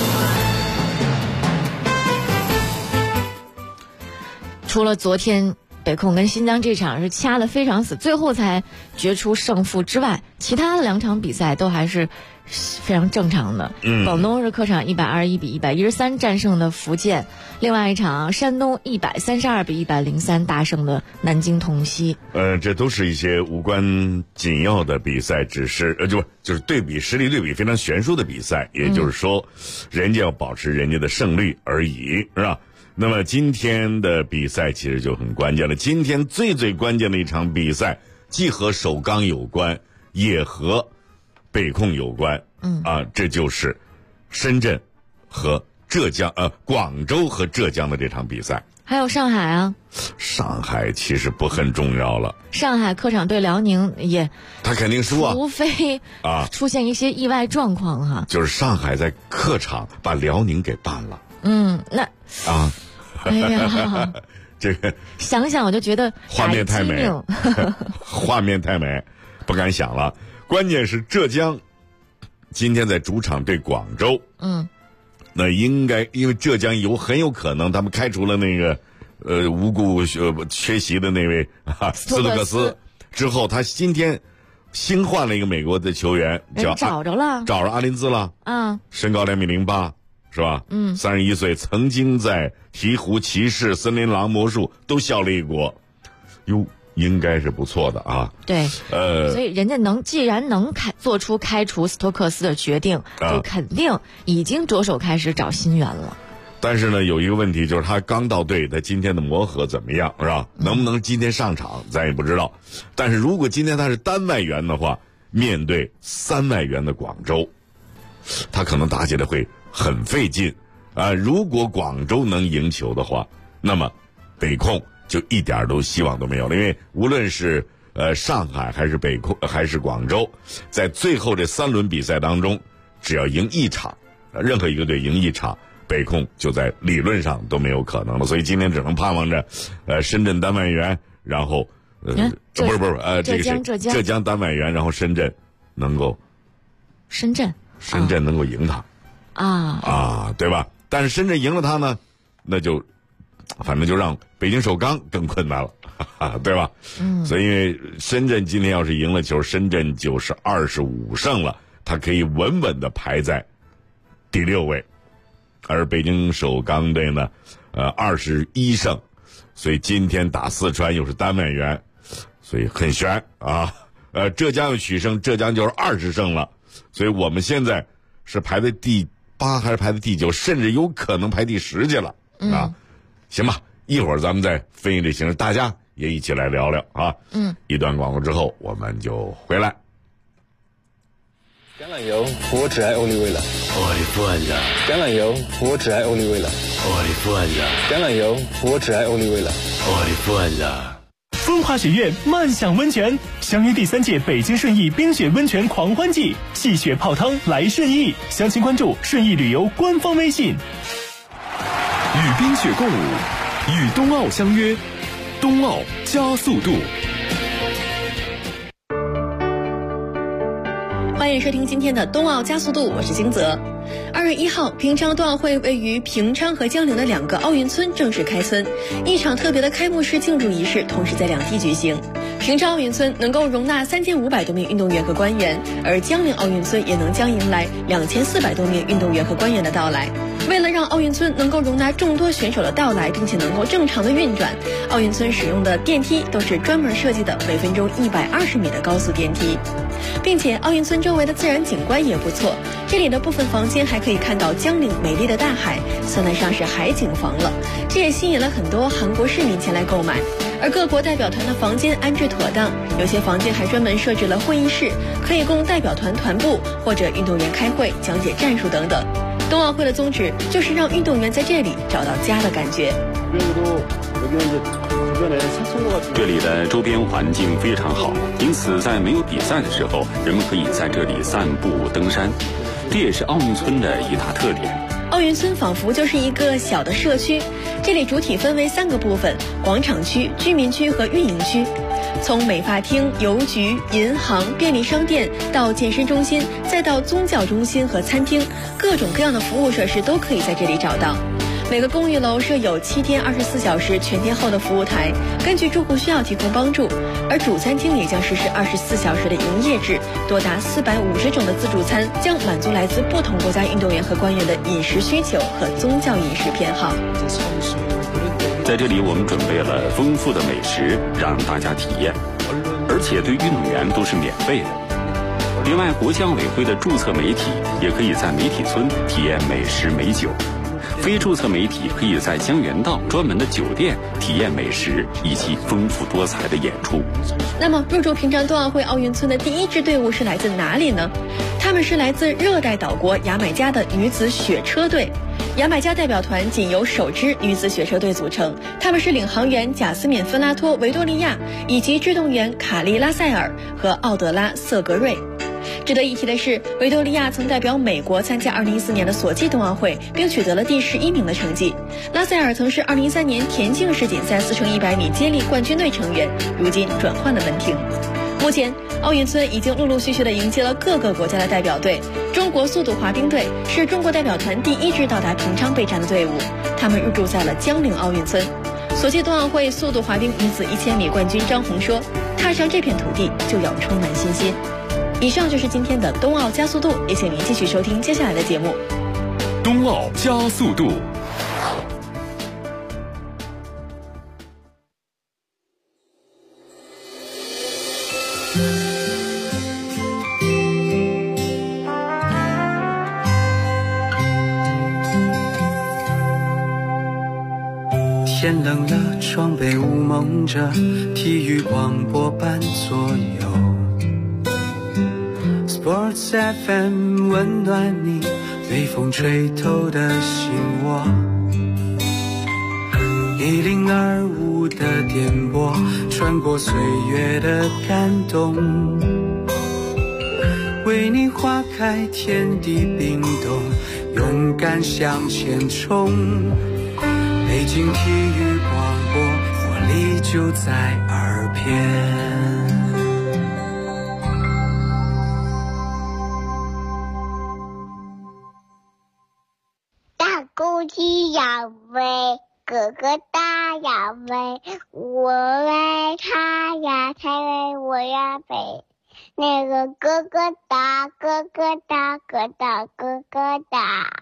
除了昨天北控跟新疆这场是掐得非常死，最后才决出胜负之外，其他的2场比赛都还是非常正常的。广东是客场121比113战胜的福建，另外一场山东132比103大胜的南京同曦。 这都是一些无关紧要的比赛，只是就是实力对比非常悬殊的比赛，也就是说，人家要保持人家的胜率而已，是吧？那么今天的比赛其实就很关键了。今天最关键的一场比赛，既和首钢有关，也和北控有关。这就是深圳和浙江广州和浙江的这场比赛。 还有上海啊， 上海其实不很重要了。 上海客场对辽宁他肯定输啊， 除非出现一些意外状况哈。 就是上海在客场把辽宁给办了。 哎呀， 这个想想我就觉得画面太美，画面太美，不敢想了。关键是浙江今天在主场对广州，那应该因为浙江很有可能他们开除了那个无故缺席的那位斯托克斯之后，他今天新换了一个美国的球员， 找着阿林兹了，身高2.08米。是吧？31岁，曾经在鹈鹕、骑士、森林狼、魔术都效力过，应该是不错的啊。 对，所以人家既然能做出开除斯托克斯的决定，就肯定已经着手开始找新援了。 但是呢，有一个问题就是他刚到队，他今天的磨合怎么样，是吧？能不能今天上场，咱也不知道。但是如果今天他是单外援的话，面对3外援的广州，他可能打起来会很费劲如果广州能赢球的话，那么北控就一点希望都没有了。因为无论是上海还是北控还是广州，在最后这3轮比赛当中，只要赢一场，任何一个队赢一场，北控就在理论上都没有可能了。所以今天只能盼望着深圳单外援，然后浙江单外援，然后深圳能够能够赢他对吧？但是深圳赢了他呢，那就反正就让北京首钢更困难了对吧？所以因为深圳今天要是赢了球，深圳就是25胜了，他可以稳稳的排在第6位，而北京首钢队呢21胜，所以今天打四川又是单外援，所以很悬浙江又取胜，浙江就是20胜了，所以我们现在是排在第8还是排在第9，甚至有可能排第10去了行吧，一会儿咱们再分析这形势，大家也一起来聊聊一段广告之后我们就回来。 橄榄油，我只爱欧丽味了。橄榄油，我只爱欧丽味了。橄榄油，我只爱欧丽味了。 风华雪苑漫享温泉，相约第3届北京顺义冰雪温泉狂欢季，戏雪泡汤来顺义，详情关注顺义旅游官方微信。与冰雪共舞，与冬奥相约，冬奥加速度。 欢迎收听今天的冬奥加速度，我是金泽。2月1号，平昌冬奥会位于平昌和江陵的2个奥运村正式开村，一场特别的开幕式庆祝仪式同时在2地举行。平昌奥运村能够容纳3500多名运动员和官员，而江陵奥运村也能将迎来2400多名运动员和官员的到来。为了让奥运村能够容纳众多选手的到来，并且能够正常的运转，奥运村使用的电梯都是专门设计的每分钟120米的高速电梯，并且奥运村周围的自然景观也不错，这里的部分房间还可以看到江陵美丽的大海，算得上是海景房了，这也吸引了很多韩国市民前来购买。而各国代表团的房间安置妥当，有些房间还专门设置了会议室，可以供代表团团部或者运动员开会、讲解战术等等。冬奥会的宗旨就是让运动员在这里找到家的感觉。 这里的周边环境非常好，因此在没有比赛的时候，人们可以在这里散步、登山，这也是奥运村的一大特点。 奥运村仿佛就是一个小的社区，这里主体分为3个部分：广场区、居民区和运营区。从美发厅、邮局、银行、便利商店到健身中心，再到宗教中心和餐厅，各种各样的服务设施都可以在这里找到。 每个公寓楼设有7天24小时全天候的服务台，根据住户需要提供帮助。而主餐厅也将实施24小时的营业制，多达450种的自助餐将满足来自不同国家运动员和官员的饮食需求和宗教饮食偏好。 在这里，我们准备了丰富的美食让大家体验，而且对运动员都是免费的。另外，国际奥委会的注册媒体也可以在媒体村体验美食美酒，非注册媒体可以在江原道专门的酒店体验美食以及丰富多彩的演出。 那么，入驻平昌冬奥会奥运村的第一支队伍是来自哪里呢？他们是来自热带岛国牙买加的女子雪车队。牙买加代表团仅由首支女子雪车队组成，他们是领航员贾斯敏·芬拉托·维多利亚以及制动员卡利拉塞尔和奥德拉·瑟格瑞。值得一提的是，维多利亚曾代表美国参加2014年的索契冬奥会，并取得了第11名的成绩。拉塞尔曾是2013年田径世锦赛4乘100米接力冠军队成员，如今转换了门庭。目前，奥运村已经陆陆续续地迎接了各个国家的代表队。中国速度滑冰队是中国代表团第一支到达平昌备战的队伍，他们入驻在了江陵奥运村。索契冬奥会速度滑冰女子1000米冠军张红说：“踏上这片土地就要充满信心。”以上就是今天的冬奥加速度，也请您继续收听接下来的节目。 冬奥加速度。 天冷了，窗被雾蒙着，体育广播伴左右。Sports FM 温暖你被风吹透的心窝，102.5的电波穿过岁月的感动，为你划开天地冰冻，勇敢向前冲。北京体育广播，活力就在耳边。 大公鸡要飞，哥哥大要飞，我为他呀，才为我呀飞。那个哥哥大，哥哥大，哥大哥哥大。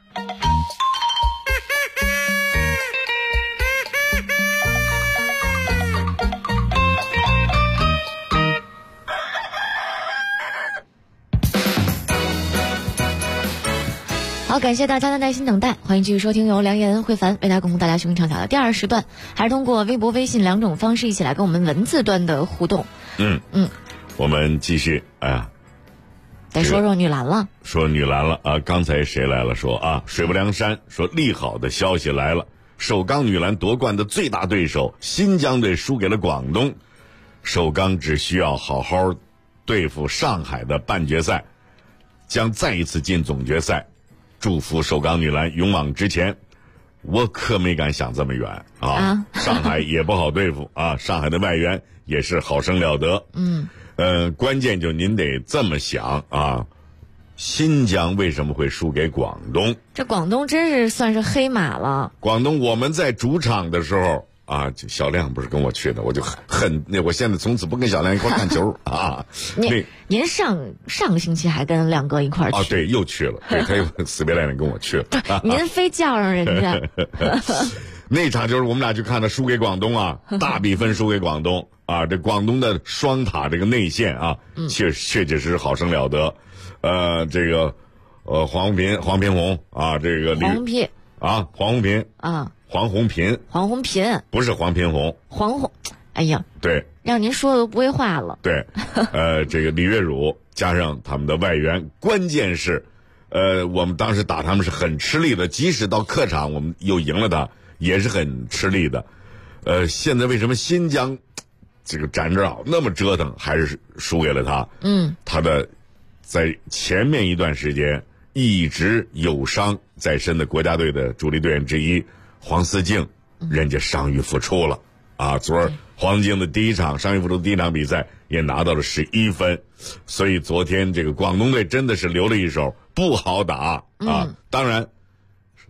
好，感谢大家的耐心等待，欢迎继续收听由梁岩、慧凡为大家共同带来雄畅小的第二时段，还是通过微博、微信2种方式一起来跟我们文字端的互动。 我们继续， 得说说女篮了。 说女篮了啊！刚才谁来了？说啊，水泊梁山说利好的消息来了，首钢女篮夺冠的最大对手新疆队输给了广东，首钢只需要好好对付上海的半决赛，将再一次进总决赛。祝福首钢女篮勇往直前。我可没敢想这么远啊！上海也不好对付啊，上海的外援也是好生了得。关键就您得这么想啊，新疆为什么会输给广东？ 这广东真是算是黑马了。 广东我们在主场的时候啊，小亮不是跟我去的，我就我现在从此不跟小亮一块看球啊。 您上个星期还跟亮哥一块去啊？对，又去了，对，他又死别赖脸跟我去了。 您非叫上人家。 那场就是我们俩去看的，输给广东啊，大比分输给广东啊。这广东的双塔这个内线啊，确实好生了得。这个黄平红啊，这个黄平啊，黄宏平啊， 黄宏平不是黄平红， 哎呀， 对， 让您说的都不会话了。 对，这个李月汝加上他们的外援，关键是，我们当时打他们是很吃力的，即使到客场我们又赢了他，也是很吃力的。现在为什么新疆这个展昭那么折腾，还是输给了他？他的在前面一段时间一直有伤在身的国家队的主力队员之一黄思静，人家伤愈复出了啊！昨儿黄静的伤愈复出的第一场比赛也拿到了11分，所以昨天这个广东队真的是留了一手，不好打啊！当然，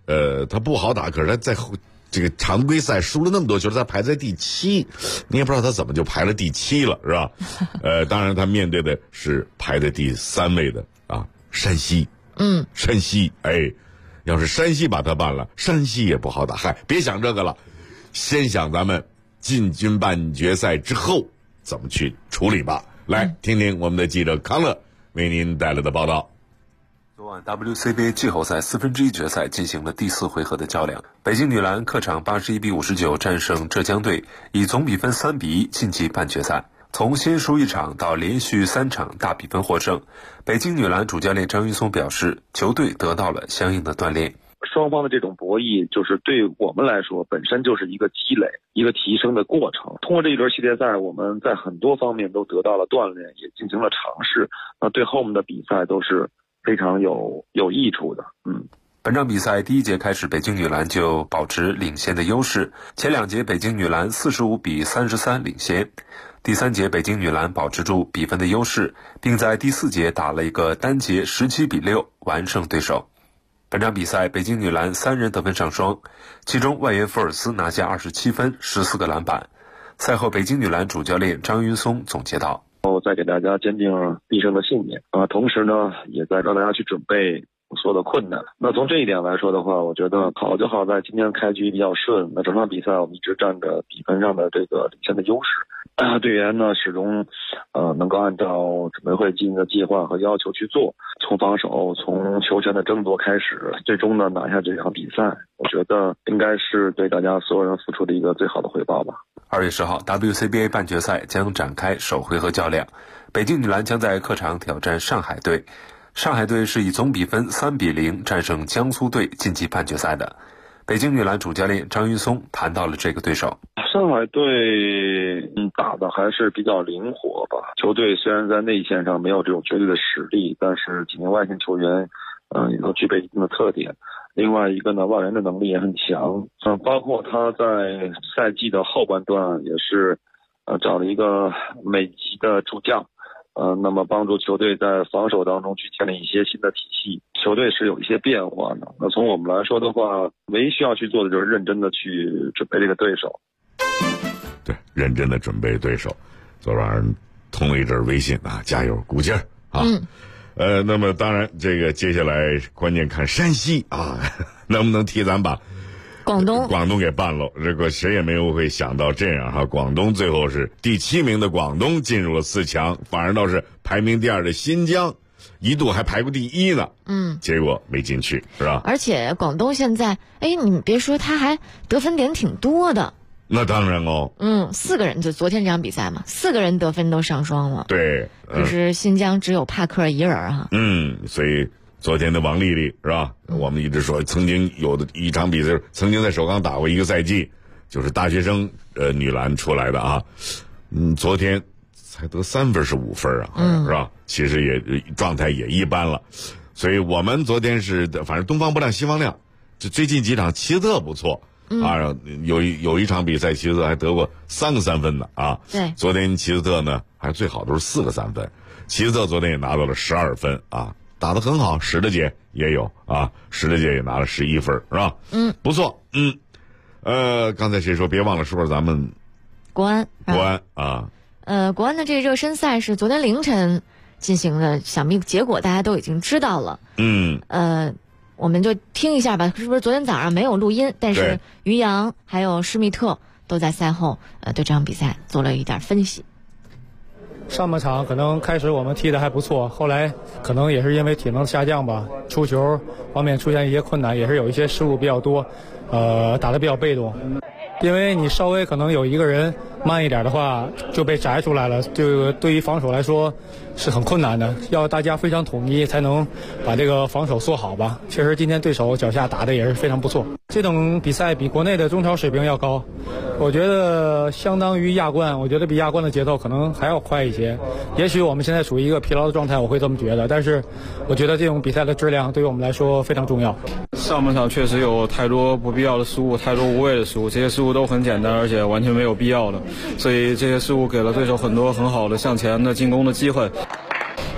他不好打，可是他在这个常规赛输了那么多球，他排在第7，你也不知道他怎么就排了第7了，是吧？当然他面对的是排在第3位的山西。山西，要是山西把他办了，山西也不好打。别想这个了，先想咱们进军半决赛之后怎么去处理吧。来听听我们的记者康乐为您带来的报道。 昨晚 WCBA 季后赛1/4决赛进行了第4回合的较量，北京女篮客场81比59战胜浙江队，以总比分3比1晋级半决赛。从先输1场到连续3场大比分获胜，北京女篮主教练张云松表示，球队得到了相应的锻炼。 双方的这种博弈，就是对我们来说本身就是一个积累、一个提升的过程。通过这一轮系列赛，我们在很多方面都得到了锻炼，也进行了尝试，对后面的比赛都是非常有益处的。 本场比赛第1节开始，北京女篮就保持领先的优势，前2节北京女篮45比33领先。第3节北京女篮保持住比分的优势，并在第4节打了一个单节17比6完胜对手。本场比赛北京女篮3人得分上双，其中外援福尔斯拿下27分14个篮板。赛后北京女篮主教练张云松总结道， 再给大家坚定必胜的信念同时呢也在让大家去准备所有的困难。那从这一点来说的话，我觉得好就好在今天开局比较顺，那整场比赛我们一直占着比分上的这个领先的优势。队员呢始终能够按照准备会进行的计划和要求去做，从防守从球权的争夺开始，最终呢拿下这场比赛，我觉得应该是对大家所有人付出的一个最好的回报吧。 2月10号 WCBA 半决赛将展开首回合较量，北京女篮将在客场挑战上海队。上海队是以总比分3比0战胜江苏队晋级半决赛的。北京女篮主教练张云松谈到了这个对手。 上海队打的还是比较灵活吧，球队虽然在内线上没有这种绝对的实力，但是几名外线球员也都具备一定的特点。另外一个呢，外援的能力也很强，包括他在赛季的后半段也是找了一个美籍的助教，那么帮助球队在防守当中去建立一些新的体系，球队是有一些变化的。那从我们来说的话，唯一需要去做的就是认真的去准备这个对手。 对，认真的准备对手。昨晚通了一阵微信加油鼓劲儿那么当然这个接下来关键看山西能不能替咱把广东给办了。这个谁也没有会想到这样广东最后是第7名的广东进入了4强，反而倒是排名第2的新疆一度还排过第1呢，结果没进去，是吧？ 而且广东现在你别说，他还得分点挺多的。 那当然 4个人，就昨天这场比赛嘛，4个人得分都上双了。 对， 可是新疆只有帕克一人所以昨天的王丽丽是吧？我们一直说曾经有的一场比赛，曾经在首钢打过一个赛季，就是大学生女篮出来的昨天才得3分是5分是吧？其实也状态也一般了，所以我们昨天是反正东方不亮西方亮，就最近几场齐斯特不错。有一场比赛齐斯特还得过3个3分的对， 昨天齐斯特呢还最好都是4个3分，齐斯特昨天也拿到了12分打得很好。史德杰也有史德杰也拿了11分是吧？不错。刚才谁说别忘了说咱们国安国安的这热身赛是昨天凌晨进行的，想必结果大家都已经知道了。我们就听一下吧，是不是昨天早上没有录音，但是于洋还有施密特都在赛后对这场比赛做了一点分析。 上半场可能开始我们踢得还不错，后来可能也是因为体能下降吧，出球方面出现一些困难，也是有一些失误比较多，打得比较被动。因为你稍微可能有一个人慢一点的话就被摘出来了，这个对于防守来说是很困难的，要大家非常统一才能把这个防守做好吧。确实今天对手脚下打的也是非常不错，这种比赛比国内的中超水平要高，我觉得相当于亚冠，我觉得比亚冠的节奏可能还要快一些。也许我们现在处于一个疲劳的状态，我会这么觉得，但是我觉得这种比赛的质量对于我们来说非常重要。 上半场确实有太多不必要的失误，太多无谓的失误，这些失误都很简单，而且完全没有必要的，所以这些失误给了对手很多很好的向前的进攻的机会。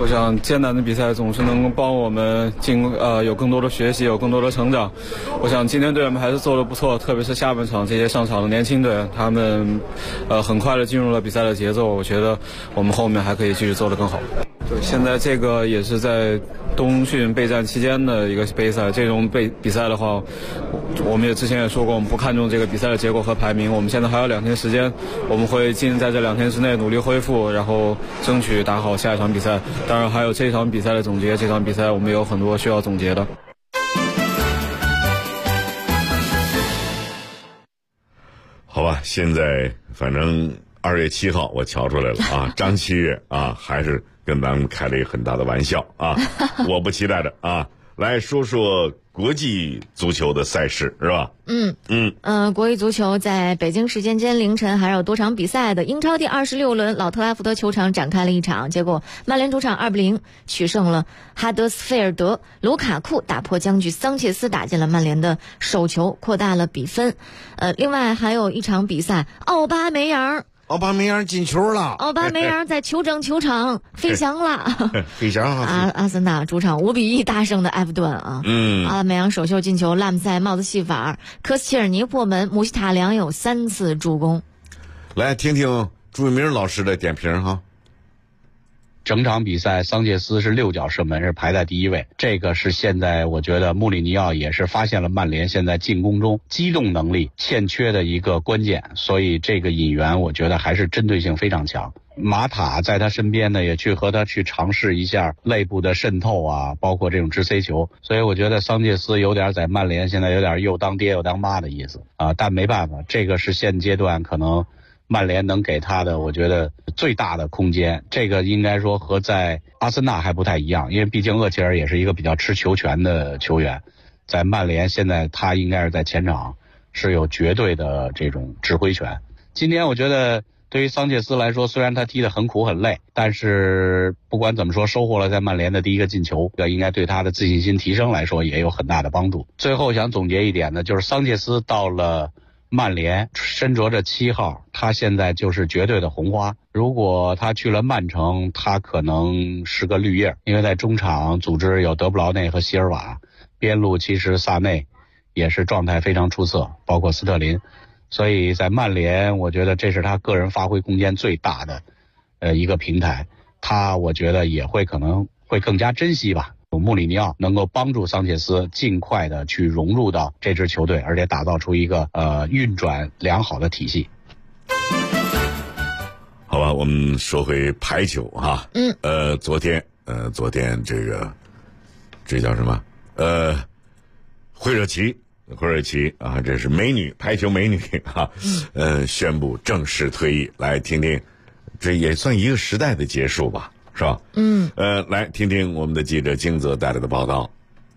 我想艰难的比赛总是能帮我们有更多的学习，有更多的成长。我想今天队员们还是做得不错，特别是下半场这些上场的年轻队员，他们很快的进入了比赛的节奏。我觉得我们后面还可以继续做得更好。对，现在这个也是在冬训备战期间的一个杯赛，这种比赛的话，我们之前也说过，我们不看重这个比赛的结果和排名。我们现在还有2天时间，我们会尽在这2天之内努力恢复，然后争取打好下一场比赛。当然还有这场比赛的总结，这场比赛我们有很多需要总结的。 好吧，现在反正2月7号我瞧出来了啊，张七月啊还是跟咱们开了一个很大的玩笑啊，我不期待的啊。来说说国际足球的赛事是吧？ 国际足球在北京时间今天凌晨还有多场比赛的。英超第26轮，老特拉福德球场展开了一场，结果曼联主场2-0取胜了哈德斯菲尔德，卢卡库打破僵局，桑切斯打进了曼联的首球，扩大了比分。另外还有一场比赛，奥巴梅扬进球了， 奥巴梅扬在球场飞翔了， 飞翔阿森纳主场5-1大胜的埃弗顿啊。阿巴梅扬首秀进球，拉姆塞帽子戏法，科斯切尔尼破门，姆希塔良有3次助攻。 来听听朱一鸣老师的点评哈。 整场比赛桑切斯是6脚射门，是排在第1位。这个是现在我觉得穆里尼奥也是发现了曼联现在进攻中机动能力欠缺的一个关键，所以这个引援我觉得还是针对性非常强。马塔在他身边呢，也和他去尝试一下内部的渗透啊，包括这种直塞球，所以我觉得桑切斯有点在曼联现在有点又当爹又当妈的意思啊。但没办法，这个是现阶段可能曼联能给他的我觉得最大的空间，这个应该说和在阿森纳还不太一样，因为毕竟厄齐尔也是一个比较吃球权的球员，在曼联现在他应该是在前场是有绝对的这种指挥权。今天我觉得对于桑切斯来说，虽然他踢得很苦很累，但是不管怎么说收获了在曼联的第1个进球，应该对他的自信心提升来说也有很大的帮助。最后想总结一点呢，就是桑切斯到了曼联身着着7号，他现在就是绝对的红花。如果他去了曼城，他可能是个绿叶，因为在中场组织有德布劳内和席尔瓦，边路其实萨内也是状态非常出色，包括斯特林，所以在曼联我觉得这是他个人发挥空间最大的一个平台，他我觉得也会可能会更加珍惜吧。穆里尼奥能够帮助桑切斯尽快的去融入到这支球队，而且打造出一个运转良好的体系。 好吧，我们说回排球哈。昨天这叫什么？惠热奇啊，这是排球美女啊，宣布正式退役。来听听，这也算一个时代的结束吧。是吧？来听听我们的记者金泽带来的报道。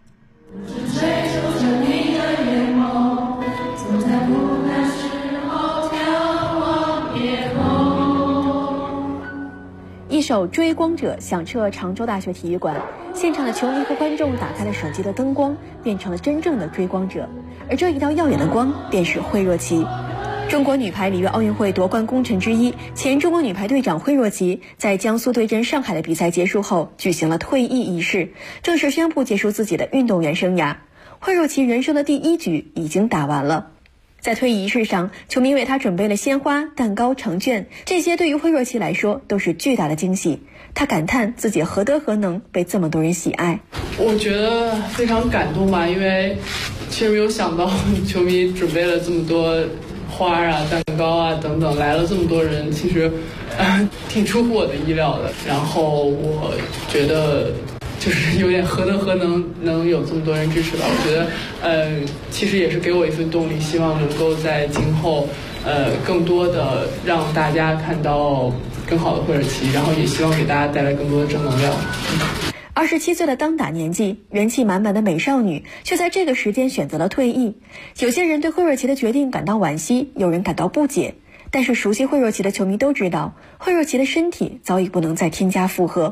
一首《追光者》响彻常州大学体育馆，现场的球迷和观众打开了手机的灯光，变成了真正的追光者，而这一道耀眼的光便是惠若琪。中国女排里约奥运会夺冠功臣之一，前中国女排队长惠若琪在江苏对阵上海的比赛结束后举行了退役仪式，正式宣布结束自己的运动员生涯。惠若琪人生的第1局已经打完了。在退役仪式上，球迷为她准备了鲜花、蛋糕、成卷，这些对于惠若琪来说都是巨大的惊喜。她感叹自己何德何能被这么多人喜爱。 我觉得非常感动吧，因为其实没有想到球迷准备了这么多花啊、蛋糕啊等等，来了这么多人，其实挺出乎我的意料的。然后我觉得就是有点何德何能有这么多人支持吧。我觉得其实也是给我一份动力，希望能够在今后更多的让大家看到更好的惠若琪，然后也希望给大家带来更多的正能量。 27岁的当打年纪，元气满满的美少女，却在这个时间选择了退役。有些人对惠若琪的决定感到惋惜，有人感到不解。但是熟悉惠若琪的球迷都知道，惠若琪的身体早已不能再添加负荷。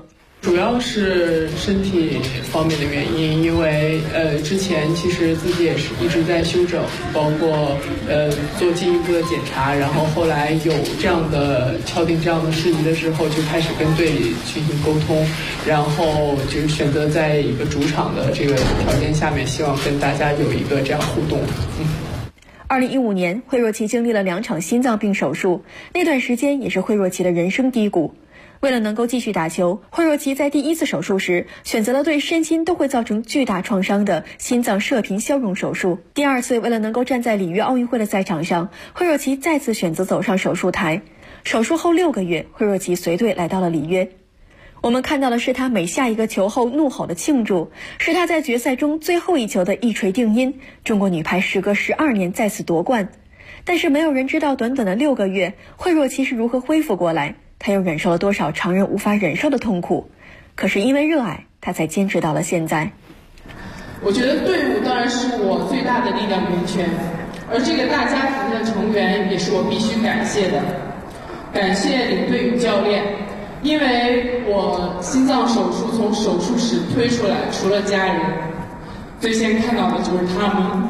主要是身体方面的原因，因为之前其实自己也是一直在休整，包括做进一步的检查，然后后来有这样的敲定这样的事宜的时候，就开始跟队里进行沟通，然后就是选择在一个主场的这个条件下面，希望跟大家有一个这样互动。 2015年，惠若琪经历了2场心脏病手术，那段时间也是惠若琪的人生低谷。为了能够继续打球，惠若琪在第1次手术时选择了对身心都会造成巨大创伤的心脏射频消融手术。第2次为了能够站在里约奥运会的赛场上，惠若琪再次选择走上手术台。手术后6个月，惠若琪随队来到了里约。我们看到的是她每下一个球后怒吼的庆祝，是她在决赛中最后一球的一锤定音，中国女排时隔12年再次夺冠。但是没有人知道短短的6个月，惠若琪是如何恢复过来，她又忍受了多少常人无法忍受的痛苦。可是因为热爱，她才坚持到了现在。 我觉得队伍当然是我最大的力量源泉，而这个大家庭的成员也是我必须感谢的。感谢领队与教练，因为我心脏手术从手术室推出来，除了家人，最先看到的就是他们。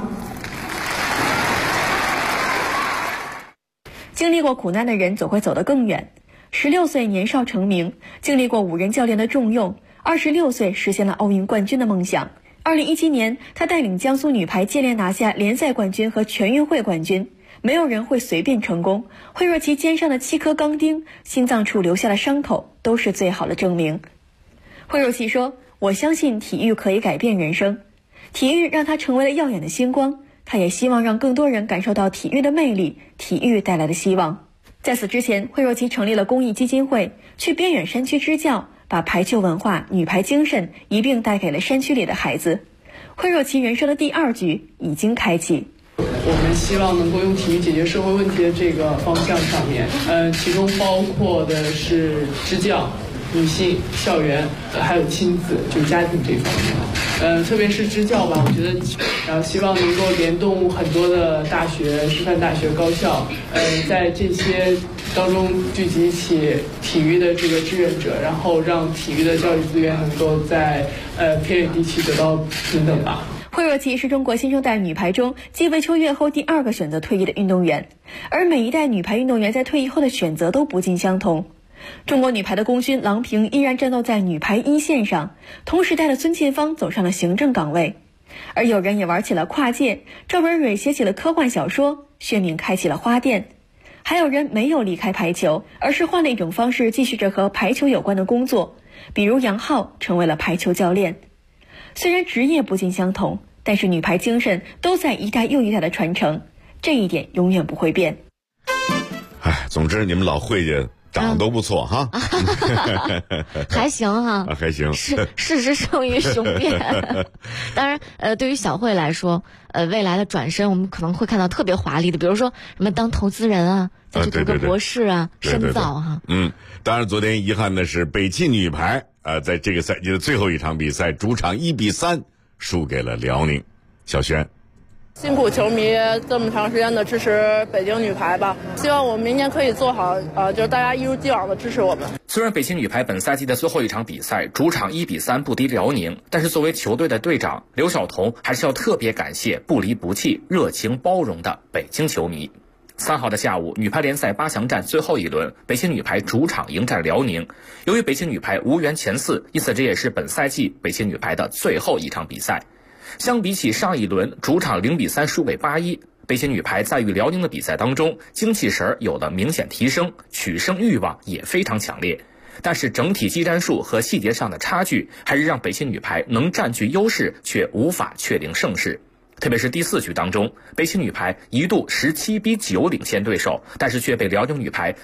经历过苦难的人总会走得更远。16岁年少成名，经历过5人教练的重用，26岁实现了奥运冠军的梦想。2017年，他带领江苏女排接连拿下联赛冠军和全运会冠军。没有人会随便成功，惠若琪肩上的7颗钢钉，心脏处留下的伤口，都是最好的证明。惠若琪说：“我相信体育可以改变人生，体育让她成为了耀眼的星光。她也希望让更多人感受到体育的魅力，体育带来的希望。”在此之前，惠若琪成立了公益基金会，去边远山区支教，把排球文化、女排精神一并带给了山区里的孩子。惠若琪人生的第2局已经开启。 我们希望能够用体育解决社会问题的这个方向上面，其中包括的是支教、女性、校园，还有亲子，就是家庭这方面。特别是支教吧，我觉得，希望能够联动很多的大学、师范大学、高校，在这些当中聚集起体育的这个志愿者，然后让体育的教育资源能够在偏远地区得到平等吧。 惠若琪是中国新生代女排中继魏秋月后第2个选择退役的运动员，而每一代女排运动员在退役后的选择都不尽相同。中国女排的功勋郎平依然战斗在女排一线上，同时代的孙庆芳走上了行政岗位，而有人也玩起了跨界，赵文蕊写起了科幻小说，薛明开启了花店，还有人没有离开排球，而是换了一种方式继续着和排球有关的工作，比如杨昊成为了排球教练。虽然职业不尽相同，但是女排精神都在一代又一代的传承，这一点永远不会变。 总之你们老惠家长得都不错哈， 还行哈， 还行， 事实胜于雄辩。当然，对于小惠来说，未来的转身我们可能会看到特别华丽的，比如说什么当投资人啊，再去读个博士啊，深造哈。 当然，昨天遗憾的是北汽女排在这个赛季的最后一场比赛，主场1-3输给了辽宁。小轩。 辛苦球迷这么长时间的支持北京女排吧，希望我们明年可以做好，就是大家一如既往的支持我们。 虽然北京女排本赛季的最后一场比赛主场1-3不敌辽宁，但是作为球队的队长刘晓彤还是要特别感谢不离不弃、热情包容的北京球迷。3号的下午，女排联赛8强战最后一轮，北京女排主场迎战辽宁。由于北京女排无缘前4，因此这也是本赛季北京女排的最后一场比赛。相比起上一轮主场0-3输给8-1，北京女排在与辽宁的比赛当中，精气神有了明显提升，取胜欲望也非常强烈。但是整体技战术和细节上的差距，还是让北京女排能占据优势，却无法确定胜势。特别是第4局当中，北京女排一度17-9领先对手，但是却被辽宁女排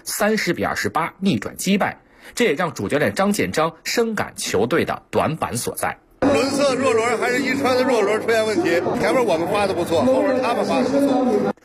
30-28逆转击败。这也让主教练张建章深感球队的短板所在。 轮色弱轮还是一川的弱轮出现问题，前面我们发的不错，后边他们发的不错。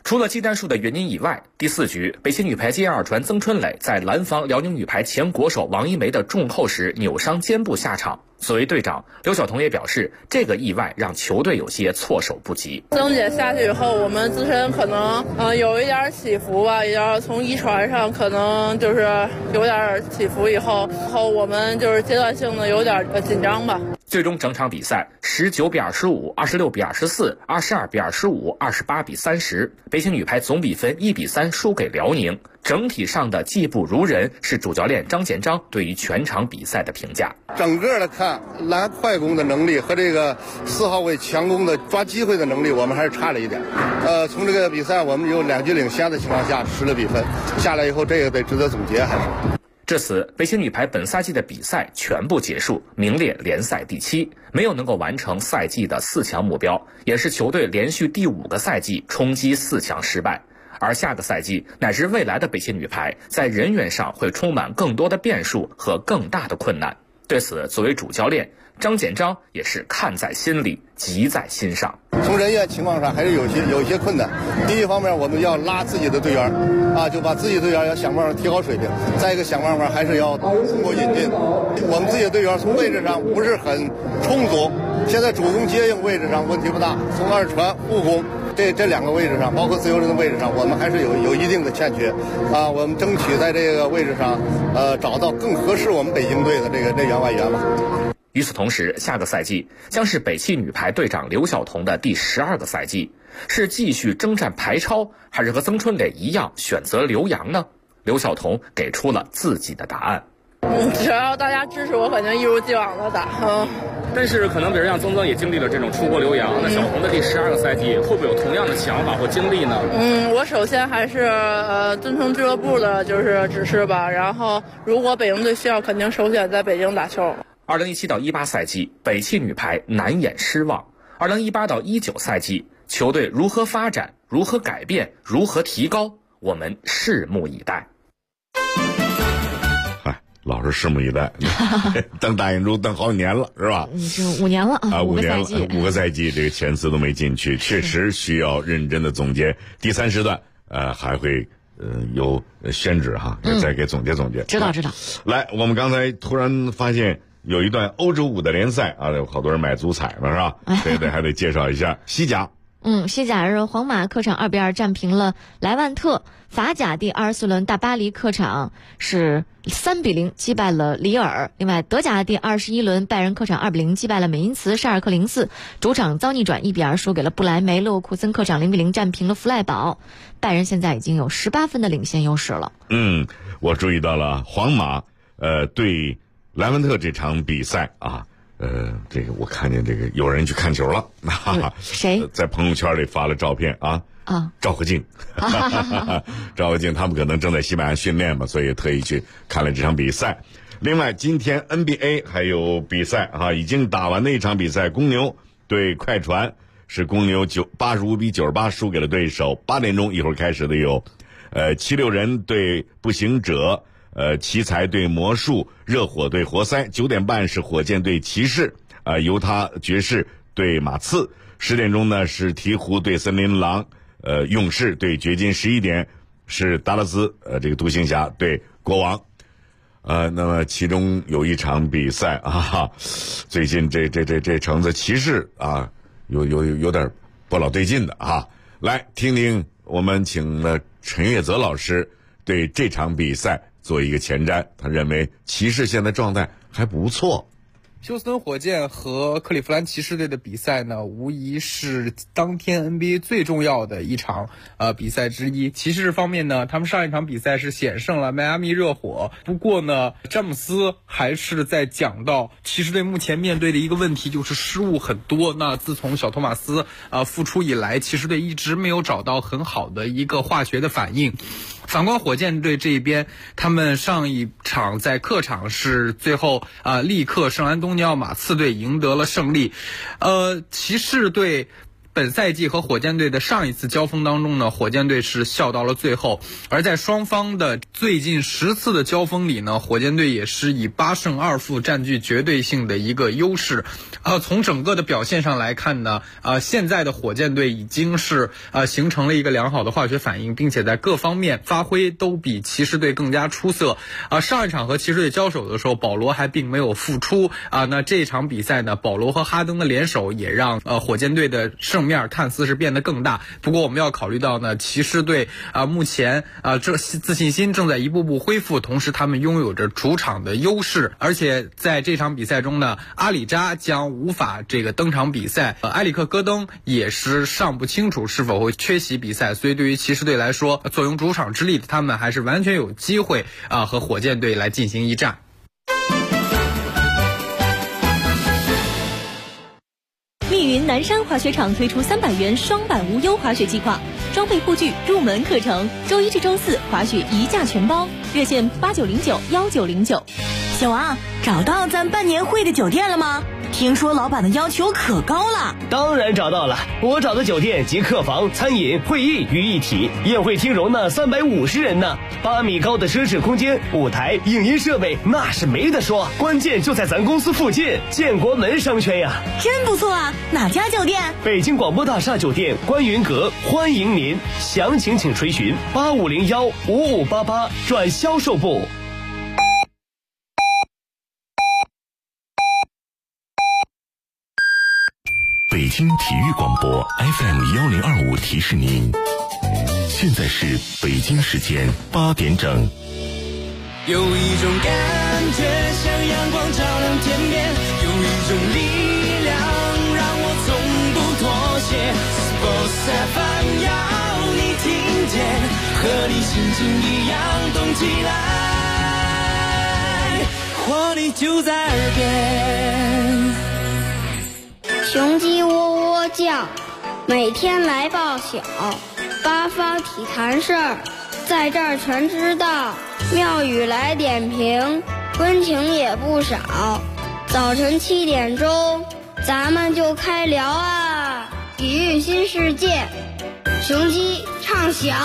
除了技战术的原因以外，第4局北汽女排接二传曾春蕾在拦防辽宁女排前国手王一梅的重扣时扭伤肩部下场。作为队长，刘晓彤也表示，这个意外让球队有些措手不及。 曾姐下去以后，我们自身可能有一点起伏吧，也要从一传上可能就是有点起伏，以后我们就是阶段性的有点紧张吧。 最终整场比赛19比25、26比24、22比25、28比30，北京女排总比分1比3输给辽宁。整体上的技不如人，是主教练张建章对于全场比赛的评价。 整个的看拦快攻的能力和这个4号位强攻的抓机会的能力，我们还是差了一点。从这个比赛我们有2局领先的情况下失了比分，下来以后这个得值得总结还是。 至此，北京女排本赛季的比赛全部结束，名列联赛第7，没有能够完成赛季的4强目标，也是球队连续第5个赛季冲击4强失败。而下个赛季乃至未来的北汽女排，在人员上会充满更多的变数和更大的困难。对此，作为主教练张建章也是看在心里，急在心上。 从人员情况上还是有一些困难。第一方面，我们要拉自己的队员就把自己队员要想办法提高水平。再一个，想办法还是要通过引进。我们自己的队员从位置上不是很充足，现在主攻接应位置上问题不大，从二传护攻这2个位置上，包括自由人的位置上，我们还是有一定的欠缺我们争取在这个位置上找到更合适我们北京队的这个内援外援吧。 与此同时，下个赛季将是北汽女排队长刘晓彤的第12个赛季，是继续征战排超，还是和曾春蕾一样选择留洋呢？刘晓彤给出了自己的答案。 只要大家支持我，肯定一如既往的打。 但是可能比如像曾也经历了这种出国留洋，那小红的第12个赛季会不会有同样的想法或经历呢？ 我首先还是遵从俱乐部的就是指示吧，然后如果北京队需要，肯定首选在北京打球。 2017到18赛季，北汽女排难掩失望。2018到19赛季，球队如何发展，如何改变，如何提高，我们拭目以待。 老是拭目以待，等大眼珠等好几年了，是吧？ 就5年了啊，5 年了，5个赛季，这个前4都没进去，确实需要认真的总结。第3时段，还会有宣旨哈，再给总结总结。 知道。 来，我们刚才突然发现有一段欧洲5的联赛啊，有好多人买足彩了，是吧？还得介绍一下西甲。 西甲是皇马客场2比2战平了莱万特。法甲第24轮，大巴黎客场是3比0击败了里尔。另外，德甲第21轮，拜仁客场2比0击败了美因茨，沙尔克04主场遭逆转1比2输给了不莱梅。勒沃库森客场0比0战平了弗赖堡。拜仁现在已经有18分的领先优势了。 我注意到了皇马对莱万特这场比赛啊。这个我看见这个有人去看球了， 谁在朋友圈里发了照片啊？赵和静，赵和静他们可能正在西班牙训练嘛，所以特意去看了这场比赛。另外，今天 NBA 还有比赛已经打完的一场比赛，公牛对快船，是公牛85比98输给了对手。8点钟一会儿开始的有76人对步行者。奇才对魔术，热火对活塞。9点半是火箭对骑士，犹他爵士对马刺。10点钟呢是鹈鹕对森林狼，勇士对掘金。11点是达拉斯这个独行侠对国王。那么其中有一场比赛最近这橙子骑士有点不老对劲的来听听我们请了陈月泽老师对这场比赛做一个前瞻，他认为骑士现在状态还不错。 休斯顿火箭和克利夫兰骑士队的比赛呢，无疑是当天 NBA 最重要的一场比赛之一。骑士方面呢，他们上一场比赛是险胜了迈阿密热火。不过呢，詹姆斯还是在讲到骑士队目前面对的一个问题，就是失误很多。那自从小托马斯复出以来，骑士队一直没有找到很好的一个化学的反应。反观火箭队这一边，他们上一场在客场是最后力克圣安东尼奥马刺队赢得了胜利。骑士队本赛季和火箭队的上一次交锋当中呢，火箭队是笑到了最后，而在双方的最近10次的交锋里呢，火箭队也是以8胜2负占据绝对性的一个优势。从整个的表现上来看呢，现在的火箭队已经是形成了一个良好的化学反应，并且在各方面发挥都比骑士队更加出色。上一场和骑士队交手的时候，保罗还并没有复出那这一场比赛呢，保罗和哈登的联手也让火箭队的胜面看似是变得更大。不过我们要考虑到呢，骑士队目前这自信心正在一步步恢复，同时他们拥有着主场的优势，而且在这场比赛中呢，阿里扎将无法这个登场比赛，埃里克戈登也是尚不清楚是否会缺席比赛，所以对于骑士队来说，坐拥主场之力的他们还是完全有机会和火箭队来进行一战。 密云南山滑雪场推出300元双板无忧滑雪计划，装备护具、入门课程，周一至周四滑雪一价全包，热线89091909。 小王，找到咱办年会的酒店了吗？听说老板的要求可高了。 当然找到了，我找的酒店集客房、餐饮、会议于一体，宴会厅容纳350人呢，8米高的奢侈空间，舞台、影音设备那是没得说，关键就在咱公司附近，建国门商圈呀。 真不错啊，哪家酒店？ 北京广播大厦酒店观云阁，欢迎您，详情请垂询85015588转销售部。 北京体育广播 FM1025提示您，现在是北京时间8点整。 有一种感觉像阳光照亮天边，有一种力量让我从不妥协。Sports FM 要你听见，和你心情一样动起来，活力就在耳边。 雄鸡喔喔叫，每天来报晓，八方体坛事儿，在这儿全知道。庙宇来点评，温情也不少。早晨7点钟，咱们就开聊啊！体育新世界，雄鸡唱晓。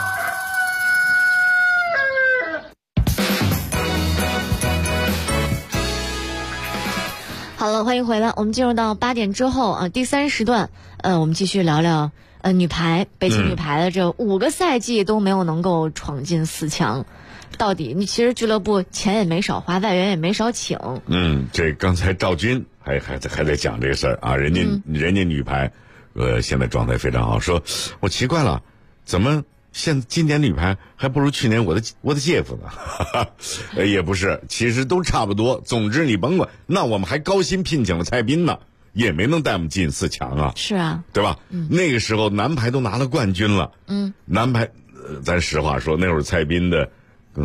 好了，欢迎回来。我们进入到8点之后第3时段，我们继续聊聊女排，北京女排的这5个赛季都没有能够闯进4强。到底你其实俱乐部钱也没少花，外援也没少请。 这刚才赵军还在讲这个事儿啊，人家女排，现在状态非常好。说我奇怪了，怎么今年女排还不如去年我的姐夫呢？也不是，其实都差不多。总之你甭管，那我们还高薪聘请了蔡斌呢，也没能带我们进4强啊。 是啊， 对吧？那个时候男排都拿了冠军了。男排，咱实话说，那会儿蔡斌的。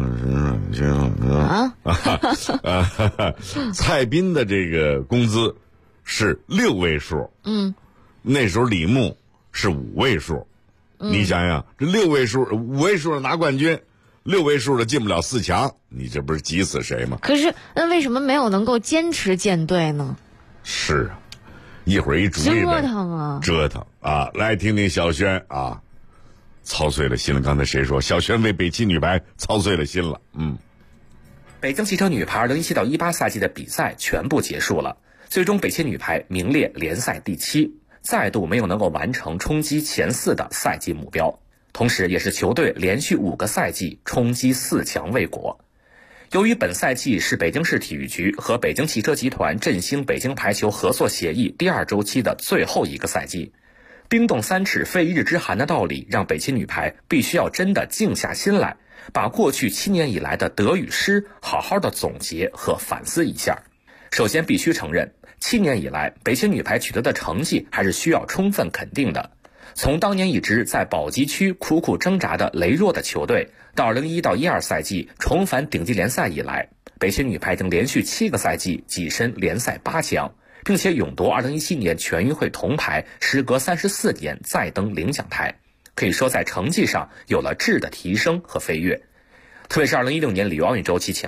蔡斌的这个工资是6位数，那时候李牧是5位数，你想想，这6位数、5位数的拿冠军，6位数的进不了4强，你这不是急死谁吗？ 可是那为什么没有能够坚持建队呢？ 是啊，一会儿一主意折腾啊！来听听小轩啊。操碎了心了，刚才谁说小轩为北汽女排操碎了心了？ 北京汽车女排2017到18赛季的比赛全部结束了，最终北汽女排名列联赛第7，再度没有能够完成冲击前4的赛季目标，同时也是球队连续5个赛季冲击4强未果。由于本赛季是北京市体育局和北京汽车集团振兴北京排球合作协议第2周期的最后一个赛季，冰冻3尺非一日之寒的道理让北汽女排必须要真的静下心来，把过去7年以来的得与失好好的总结和反思一下。首先必须承认，7年以来北汽女排取得的成绩还是需要充分肯定的。从当年一支在保级区苦苦挣扎的羸弱的球队，到2011到12赛季重返顶级联赛以来，北汽女排已经连续7个赛季跻身联赛8强，并且勇夺2017年全运会铜牌，时隔34年再登领奖台，可以说在成绩上有了质的提升和飞跃。特别是2016年里约奥运周期前后，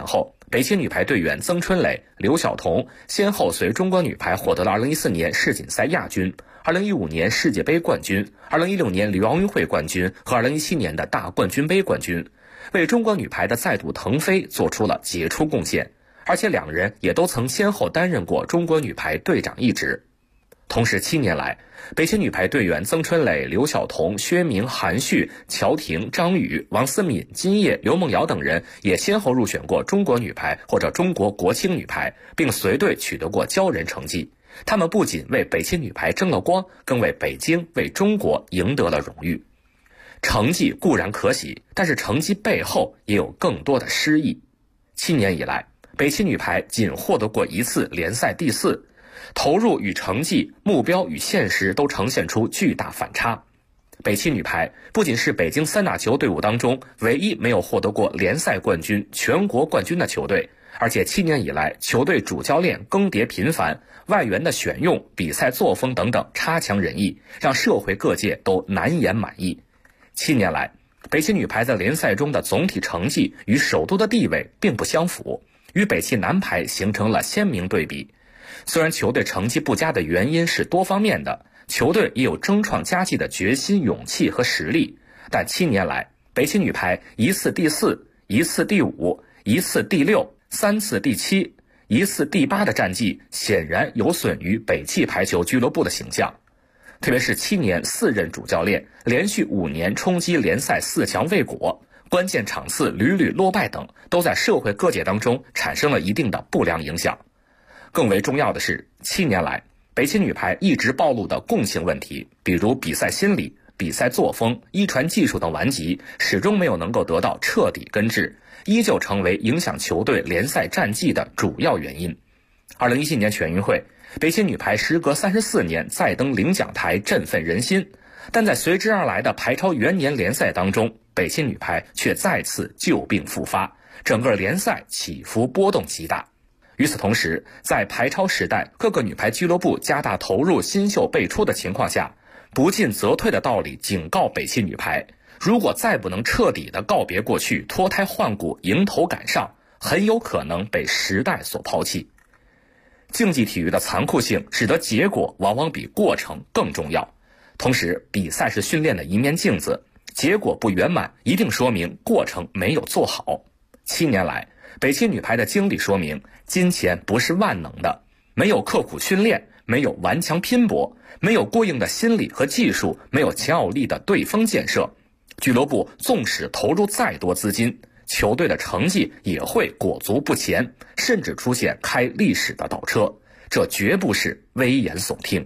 北青女排队员曾春蕾、刘晓彤先后随中国女排获得了2014年世锦赛亚军、2015年世界杯冠军、2016年里约奥运会冠军和2017年的大冠军杯冠军，为中国女排的再度腾飞做出了杰出贡献。而且两人也都曾先后担任过中国女排队长一职。同时7年来，北青女排队员曾春蕾、刘晓彤、薛明、韩旭、乔婷、张宇、王思敏、金烨、刘梦瑶等人也先后入选过中国女排或者中国国青女排，并随队取得过骄人成绩。他们不仅为北青女排争了光，更为北京、为中国赢得了荣誉。成绩固然可喜，但是成绩背后也有更多的失意。7年以来，北青女排仅获得过一次联赛第4，投入与成绩、目标与现实都呈现出巨大反差。北青女排不仅是北京3大球队伍当中唯一没有获得过联赛冠军、全国冠军的球队，而且7年以来球队主教练更迭频繁，外援的选用、比赛作风等等差强人意，让社会各界都难言满意。7年来，北青女排在联赛中的总体成绩与首都的地位并不相符，与北汽男排形成了鲜明对比。虽然球队成绩不佳的原因是多方面的，球队也有争创佳绩的决心、勇气和实力，但7年来，北青女排一次第4、一次第5、一次第6、3次第7、一次第8的战绩，显然有损于北汽排球俱乐部的形象。特别是7年4任主教练，连续5年冲击联赛4强未果，关键场次屡屡落败等，都在社会各界当中产生了一定的不良影响。更为重要的是，7年来，北青女排一直暴露的共性问题，比如比赛心理、比赛作风、遗传技术等顽疾，始终没有能够得到彻底根治，依旧成为影响球队联赛战绩的主要原因。2017年全运会，北青女排时隔34年再登领奖台，振奋人心，但在随之而来的排超元年联赛当中，北青女排却再次旧病复发，整个联赛起伏波动极大。与此同时，在排超时代各个女排俱乐部加大投入、新秀辈出的情况下，不进则退的道理警告北汽女排，如果再不能彻底的告别过去，脱胎换骨，迎头赶上，很有可能被时代所抛弃。竞技体育的残酷性使得结果往往比过程更重要，同时比赛是训练的一面镜子，结果不圆满一定说明过程没有做好。7年来，北汽女排的经历说明，金钱不是万能的，没有刻苦训练，没有顽强拼搏，没有过硬的心理和技术，没有强有力的对锋建设，俱乐部纵使投入再多资金，球队的成绩也会裹足不前，甚至出现开历史的倒车，这绝不是危言耸听。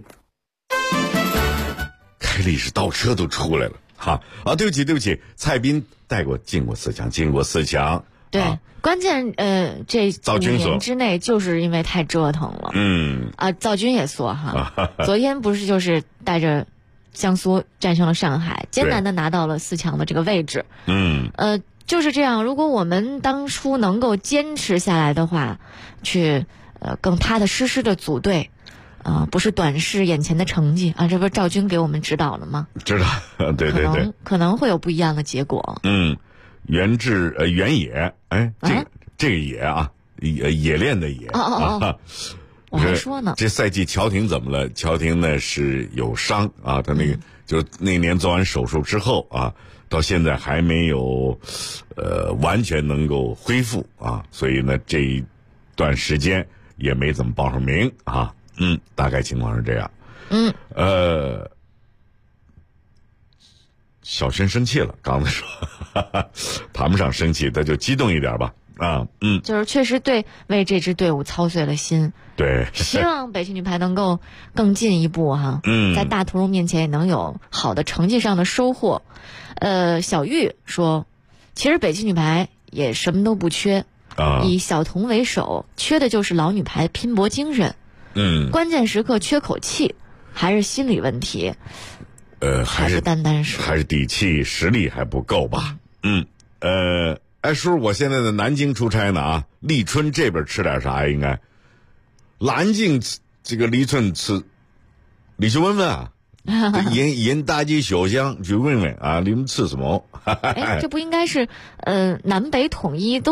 开历史倒车都出来了哈啊！对不起，蔡斌进过4强。 对，关键这5年之内就是因为太折腾了。赵军也说哈，昨天不是就是带着江苏战胜了上海，艰难的拿到了4强的这个位置。就是这样，如果我们当初能够坚持下来的话，去更踏踏实实的组队，不是短视眼前的成绩啊，这不是赵军给我们指导了吗？ 知道，对， 可能会有不一样的结果。 原野，这个野啊，冶炼的冶我还说呢， 这赛季乔婷怎么了？乔婷呢是有伤啊，她那个就是那年做完手术之后啊，到现在还没有完全能够恢复啊，所以呢这一段时间也没怎么报上名啊。大概情况是这样。小轩生气了，刚才说谈不上生气，他就激动一点吧。 就是确实为这支队伍操碎了心。 对， 希望北汽女排能够更进一步哈。在大投入面前也能有好的成绩上的收获。小玉说，其实北汽女排也什么都不缺，以小童为首，缺的就是老女排拼搏精神。关键时刻缺口气，还是心理问题。 还是单是还是底气实力还不够吧。叔，我现在在南京出差呢啊，立春这边吃点啥？应该南京这个立春吃，你去问问啊。人大街小巷去问问啊，你们吃什么？ 这不应该是南北统一都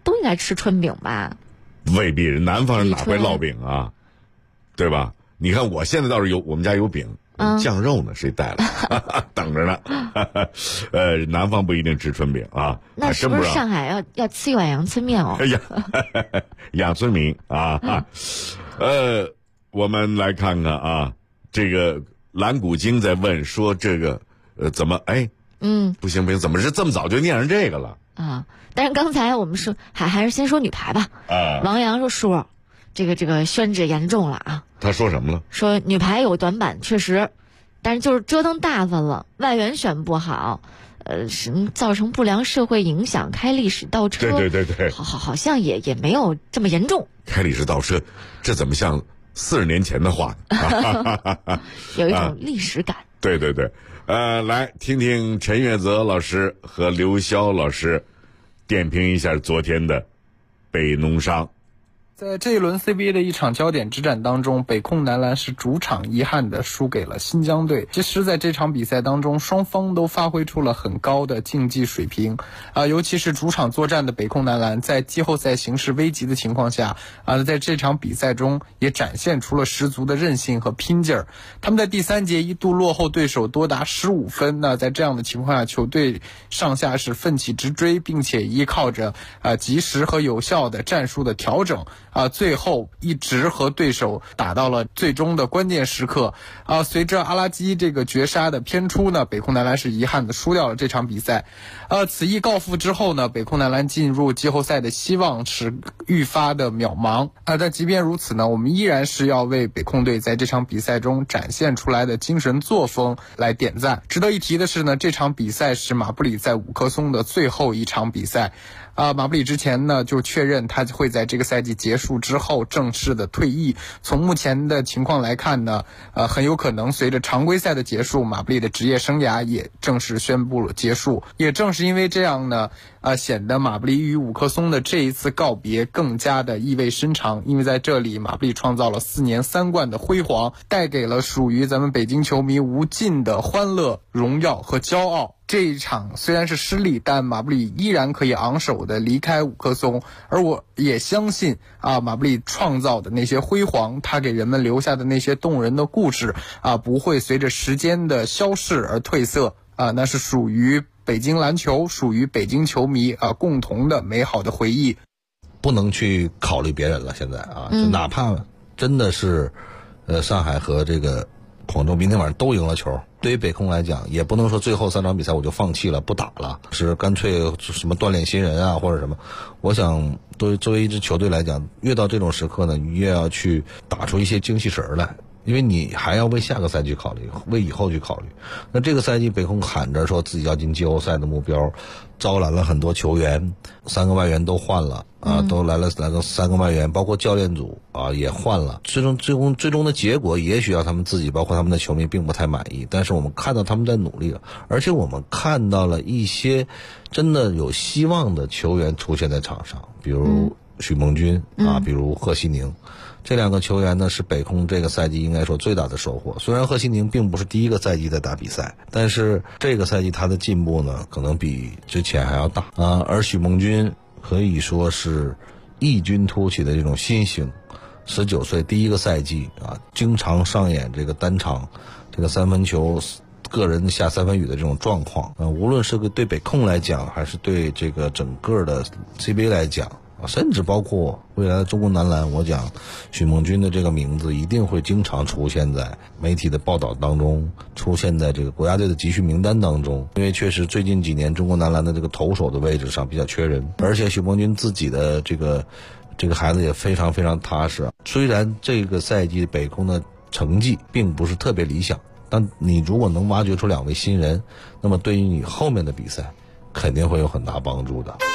都应该吃春饼吧？ 未必，南方人哪会烙饼啊？对吧？你看我现在倒是我们家有饼，酱肉呢谁带了？等着呢。南方不一定吃春饼啊。 那是不是上海要吃一碗阳春面哦？ 哎呀，阳春面啊！我们来看看啊，这个蓝古晶在问说这个怎么不行，怎么是这么早就念上这个了啊？但是刚才我们说还是先说女排吧。王阳说叔，这个宣制严重了啊。 他说什么了？说女排有短板确实，但是就是折腾大发了，外援选不好，什么造成不良社会影响，开历史倒车。 对， 好像也没有这么严重。 开历史倒车，这怎么像40年前的话呢？ 有一种历史感。 对，来听听陈月泽老师和刘潇老师点评一下昨天的北农商。 在这一轮 CBA 的一场焦点之战当中，北控男篮是主场遗憾的输给了新疆队。其实在这场比赛当中，双方都发挥出了很高的竞技水平尤其是主场作战的北控男篮，在季后赛形势危急的情况下在这场比赛中也展现出了十足的韧性和拼劲儿。他们在第3节一度落后对手多达15分，那在这样的情况下，球队上下是奋起直追，并且依靠着及时和有效的战术的调整最后一直和对手打到了最终的关键时刻随着阿拉基这个绝杀的偏出呢，北控男篮是遗憾的输掉了这场比赛此役告负之后呢，北控男篮进入季后赛的希望是愈发的渺茫但即便如此呢，我们依然是要为北控队在这场比赛中展现出来的精神作风来点赞。值得一提的是呢，这场比赛是马布里在五棵松的最后一场比赛马布里之前呢就确认他会在这个赛季结束之后正式的退役。从目前的情况来看呢很有可能随着常规赛的结束，马布里的职业生涯也正式宣布了结束。也正是因为这样呢显得马布里与五棵松的这一次告别更加的意味深长。因为在这里马布里创造了4年3冠的辉煌，带给了属于咱们北京球迷无尽的欢乐、荣耀和骄傲。这一场虽然是失利，但马布里依然可以昂首的离开五棵松，而我也相信马布里创造的那些辉煌，他给人们留下的那些动人的故事不会随着时间的消逝而褪色那是属于北京篮球，属于北京球迷共同的美好的回忆。 不能去考虑别人了，现在就哪怕真的是上海和这个广州明天晚上都赢了球，对于北控来讲也不能说最后3场比赛我就放弃了不打了，是干脆什么锻炼新人或者什么。我想作为一支球队来讲，越到这种时刻呢，你越要去打出一些精气神来，因为你还要为下个赛季考虑，为以后去考虑。那这个赛季北控喊着说自己要进季后赛的目标，招揽了很多球员，3个外援都换了都来了3个外援，包括教练组也换了。最终的结果也许让他们自己包括他们的球迷并不太满意，但是我们看到他们在努力了，而且我们看到了一些真的有希望的球员出现在场上，比如许梦军比如贺西宁。这2个球员呢是北控这个赛季应该说最大的收获。虽然贺西宁并不是第一个赛季在打比赛，但是这个赛季他的进步呢可能比之前还要大而许梦军可以说是异军突起的这种新星，19岁第一个赛季经常上演这个单场这个3分球个人下3分雨的这种状况无论是对北控来讲还是对这个整个的 CBA 来讲甚至包括未来的中国男篮，我讲许梦军的这个名字一定会经常出现在媒体的报道当中，出现在这个国家队的集训名单当中。因为确实最近几年中国男篮的这个投手的位置上比较缺人，而且许梦军自己的这个孩子也非常非常踏实。虽然这个赛季北控的成绩并不是特别理想，但你如果能挖掘出2位新人，那么对于你后面的比赛肯定会有很大帮助的。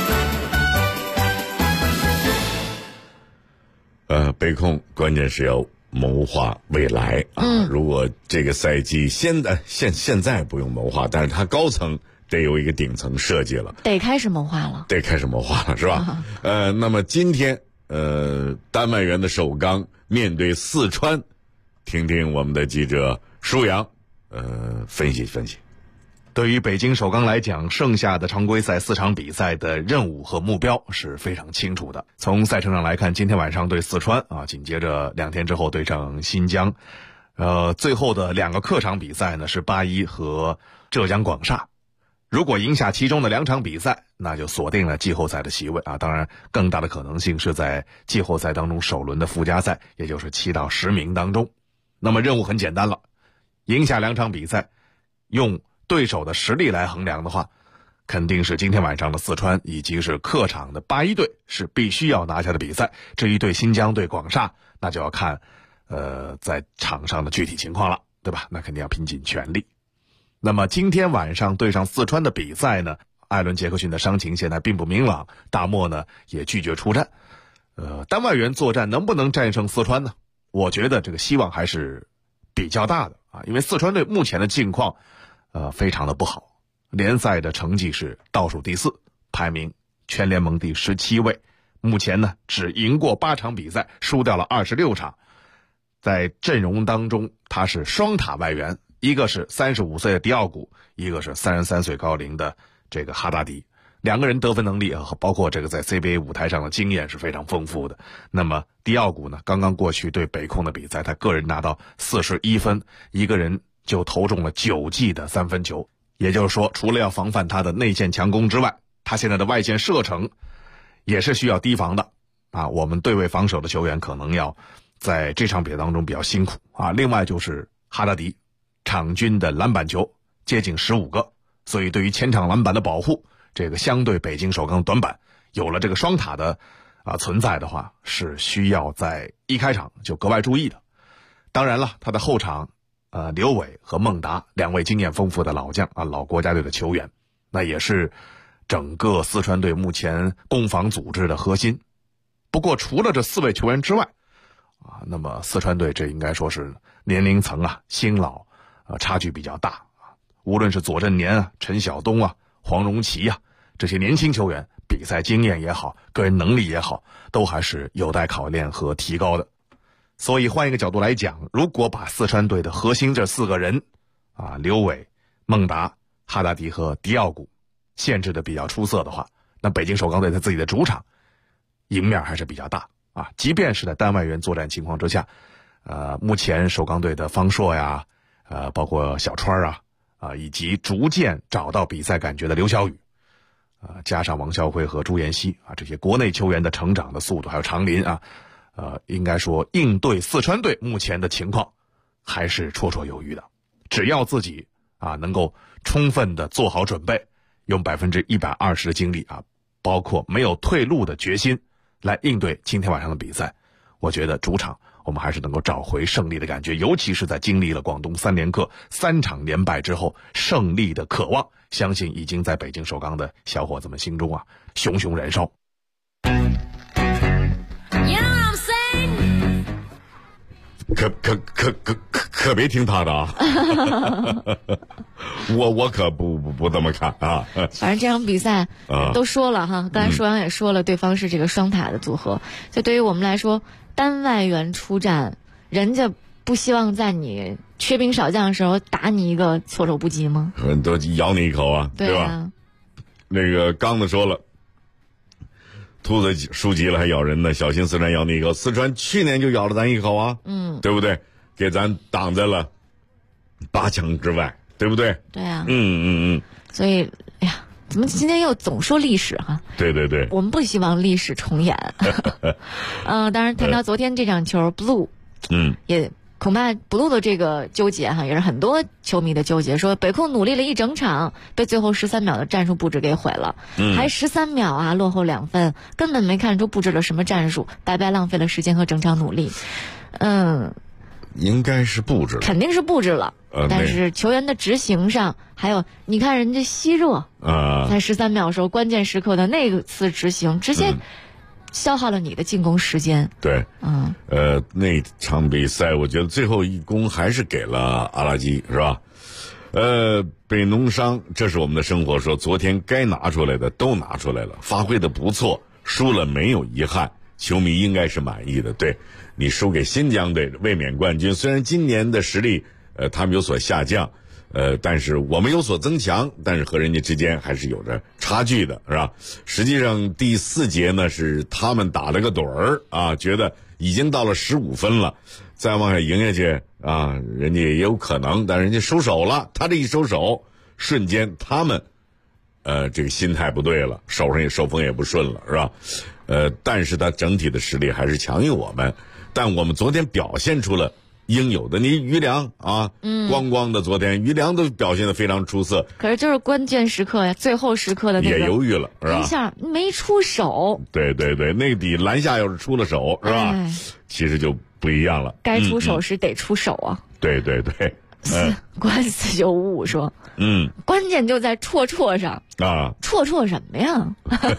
北控关键是要谋划未来如果这个赛季现在不用谋划，但是他高层得有一个顶层设计了， 得开始谋划了是吧那么今天单外援的首钢面对四川，听听我们的记者舒阳分析。 对于北京首钢来讲，剩下的常规赛4场比赛的任务和目标是非常清楚的。从赛程上来看，今天晚上对四川啊，紧接着2天之后对上新疆，最后的2个客场比赛呢是8-1和浙江广厦。如果赢下其中的2场比赛，那就锁定了季后赛的席位啊。当然，更大的可能性是在季后赛当中首轮的附加赛，也就是7到10名当中。那么任务很简单了，赢下2场比赛，用对手的实力来衡量的话，肯定是今天晚上的四川以及是客场的8-1队是必须要拿下的比赛。至于对新疆对广厦，那就要看在场上的具体情况了，对吧？那肯定要拼尽全力。那么今天晚上对上四川的比赛呢，艾伦·杰克逊的伤情现在并不明朗，大漠呢也拒绝出战。单外援作战能不能战胜四川呢？我觉得这个希望还是比较大的啊，因为四川队目前的境况非常的不好，联赛的成绩是倒数第4，排名全联盟第17位，目前呢只赢过8场比赛，输掉了26场。在阵容当中，他是双塔外援，一个是35岁的迪奥古，一个是33岁高龄的这个哈达迪。2个人得分能力包括这个在 CBA 舞台上的经验是非常丰富的。那么迪奥古呢，刚刚过去对北控的比赛，他个人拿到41分，一个人就投中了9记的3分球。也就是说，除了要防范他的内线强攻之外，他现在的外线射程也是需要提防的啊。我们对位防守的球员可能要在这场比赛当中比较辛苦啊。另外就是哈达迪场均的篮板球接近15个，所以对于前场篮板的保护，这个相对北京首钢短板，有了这个双塔的存在的话，是需要在一开场就格外注意的。当然了，他的后场刘伟和孟达2位经验丰富的老将啊，老国家队的球员，那也是整个四川队目前攻防组织的核心。不过除了这4位球员之外啊，那么四川队这应该说是年龄层新老差距比较大啊。无论是左振年陈晓东黄荣奇这些年轻球员，比赛经验也好，个人能力也好，都还是有待考验和提高的。所以换一个角度来讲，如果把四川队的核心这4个人刘伟、孟达、哈达迪和迪奥古限制的比较出色的话，那北京首钢队在自己的主场赢面还是比较大啊。即便是在单外援作战情况之下，目前首钢队的方硕包括小川以及逐渐找到比赛感觉的刘晓宇加上王啸辉和朱彦西这些国内球员的成长的速度，还有长林应该说应对四川队目前的情况还是绰绰有余的。只要自己能够充分的做好准备，用120%的精力包括没有退路的决心来应对今天晚上的比赛，我觉得主场我们还是能够找回胜利的感觉。尤其是在经历了广东3连客3场连败之后，胜利的渴望相信已经在北京首钢的小伙子们心中熊熊燃烧。 可别听他的我可不这么看反正这场比赛都说了刚才舒阳也说了，对方是这个双塔的组合，就对于我们来说，单外援出战，人家不希望在你缺兵少将的时候打你一个措手不及吗？ 都咬你一口对吧？那个刚子说了，兔子输急了还咬人呢，小心四川咬你一口。四川去年就咬了咱一口对不对？给咱挡在了8强之外，对不对？ 对所以怎么今天又总说历史对对对， 我们不希望历史重演当然谈到昨天这场球，Blue 也恐怕 Blue 的这个纠结也是很多球迷的纠结，说北控努力了一整场，被最后13秒的战术布置给毁了，还13秒落后2分，根本没看出布置了什么战术，白白浪费了时间和整场努力。 应该是布置了， 肯定是布置了，但是球员的执行上，还有你看人家希热在13秒的时候关键时刻的那次执行，直接消耗了你的进攻时间。 对，那场比赛我觉得最后一攻还是给了阿拉基，是吧？被农伤，这是我们的生活，说昨天该拿出来的都拿出来了，发挥的不错，输了没有遗憾，球迷应该是满意的。对，你输给新疆队卫冕冠军，虽然今年的实力他们有所下降， 但是我们有所增强，但是和人家之间还是有着差距的，是吧？实际上第4节呢是他们打了个盹儿啊，觉得已经到了15分了，再往下赢下去啊，人家也有可能，但人家收手了，他这一收手，瞬间他们这个心态不对了，手上也手风也不顺了，是吧？但是他整体的实力还是强于我们，但我们昨天表现出了应有的。你于良啊，光光的昨天于良都表现得非常出色， 可是就是关键时刻呀，最后时刻的那个也犹豫了，是吧？ 一下没出手。 对对对，那个底篮下要是出了手，是吧？其实就不一样了。 该出手时得出手啊。 对对对。 关4955说，关键就在绰绰上啊， 绰绰什么呀？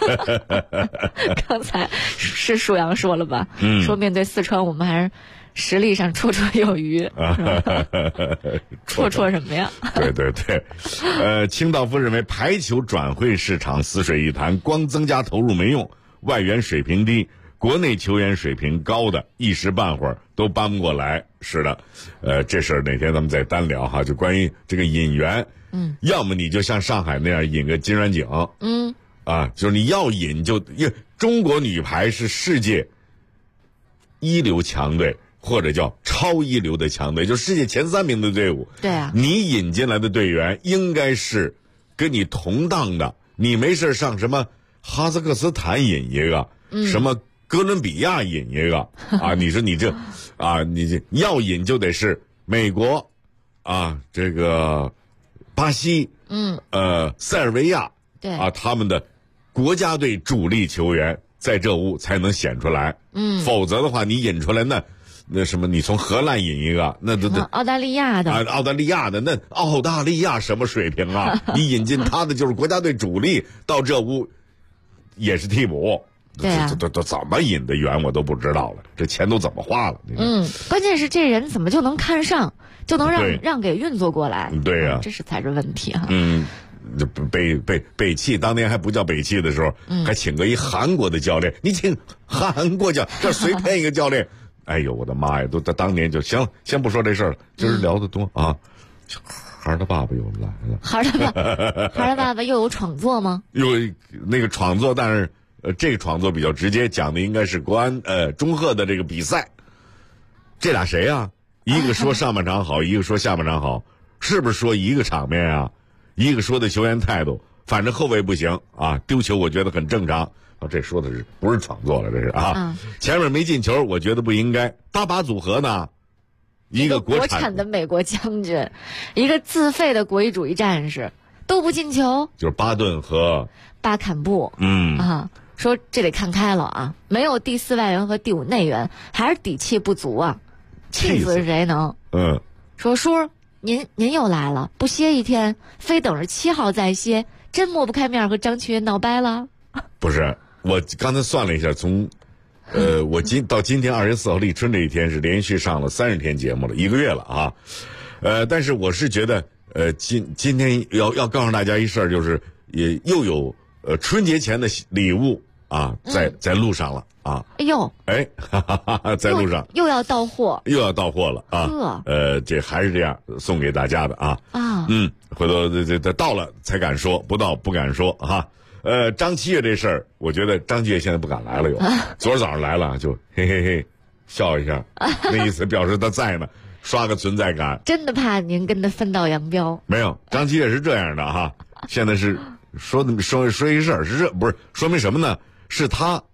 刚才是舒阳说了吧？说面对四川，我们还是实力上绰绰有余。绰绰什么呀？ 对对对，清道夫认为排球转会市场死水一潭，光增加投入没用，外援水平低。国内球员水平高的，一时半会儿都搬不过来。是的，这事儿哪天咱们再单聊哈。就关于这个引援，要么你就像上海那样引个金软景，就是你要引就，因为中国女排是世界一流强队，或者叫超一流的强队，就世界前3名的队伍。 对啊， 你引进来的队员应该是跟你同档的，你没事上什么哈萨克斯坦引一个，什么哥伦比亚引一个啊，你说你这啊，你这要引就得是美国啊，这个巴西，塞尔维亚， 对啊，他们的国家队主力球员在这屋才能显出来，否则的话你引出来那什么，你从荷兰引一个，那都澳大利亚的啊，澳大利亚的那澳大利亚什么水平啊？你引进他的就是国家队主力到这屋也是替补。 对啊， 都怎么引的援我都不知道了，这钱都怎么花了？ 关键是这人怎么就能看上，就能让给运作过来？ 对呀， 这是才是问题哈。 北汽当年还不叫北汽的时候，还请个一韩国的教练，你请韩国教，这随便一个教练，哎呦我的妈呀，都当年就行了，先不说这事儿了，今儿聊得多啊。孩儿的爸爸又来了， 孩儿的爸爸又有创作吗？ 有那个创作，但是。这个创作比较直接，讲的应该是国安中赫的这个比赛。这俩谁啊？一个说上半场好，一个说下半场好，是不是说一个场面啊？一个说的球员态度，反正后卫不行啊，丢球我觉得很正常。这说的是不是创作了？这是啊，前面没进球，我觉得不应该。8-8组合呢？一个国产的美国将军，一个自费的国际主义战士，都不进球， 就是巴顿和巴坎布。说这得看开了啊，没有第4外援和第5内援，还是底气不足啊，气死谁能？说叔，您又来了，不歇一天，非等着7号再歇，真抹不开面和张启云闹掰了？ 不是，我刚才算了一下，从我到今天2月4号立春这一天是连续上了30天节目了，1个月了啊。但是我是觉得今天要告诉大家一事儿，就是也又有春节前的礼物。啊，在路上了啊！ 哎呦， 在路上又要到货， 了啊！这还是这样送给大家的啊！回头这到了才敢说，不到不敢说哈。张七月这事儿，我觉得张七月现在不敢来了，昨儿早上来了就嘿嘿嘿笑一下，那意思表示他在呢，刷个存在感。 真的怕您跟他分道扬镳？ 没有，张七月是这样的哈，现在是说一事儿，是这不是说明什么呢？是他，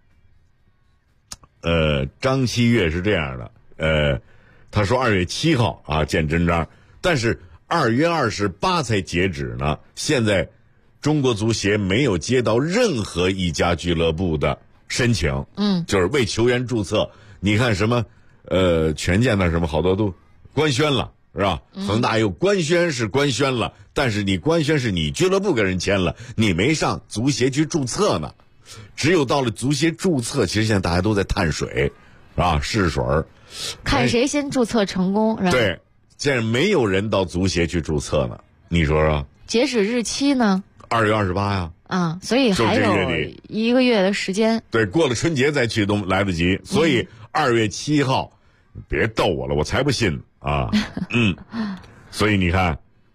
张七月是这样的，他说2月7号啊见真章，但是2月28才截止呢。现在中国足协没有接到任何一家俱乐部的申请，就是为球员注册。你看什么，权健那什么好多都官宣了，是吧？恒大又官宣是官宣了，但是你官宣是你俱乐部跟人签了，你没上足协去注册呢。只有到了足协注册，其实现在大家都在探水，是吧？试水儿， 看谁先注册成功，是吧？ 对，现在没有人到足协去注册呢，你说说？ 截止日期呢 ？2月28呀。 啊，所以还有1个月的时间。 对，过了春节再去都来得及。所以2月7号，别逗我了，我才不信啊！所以你看，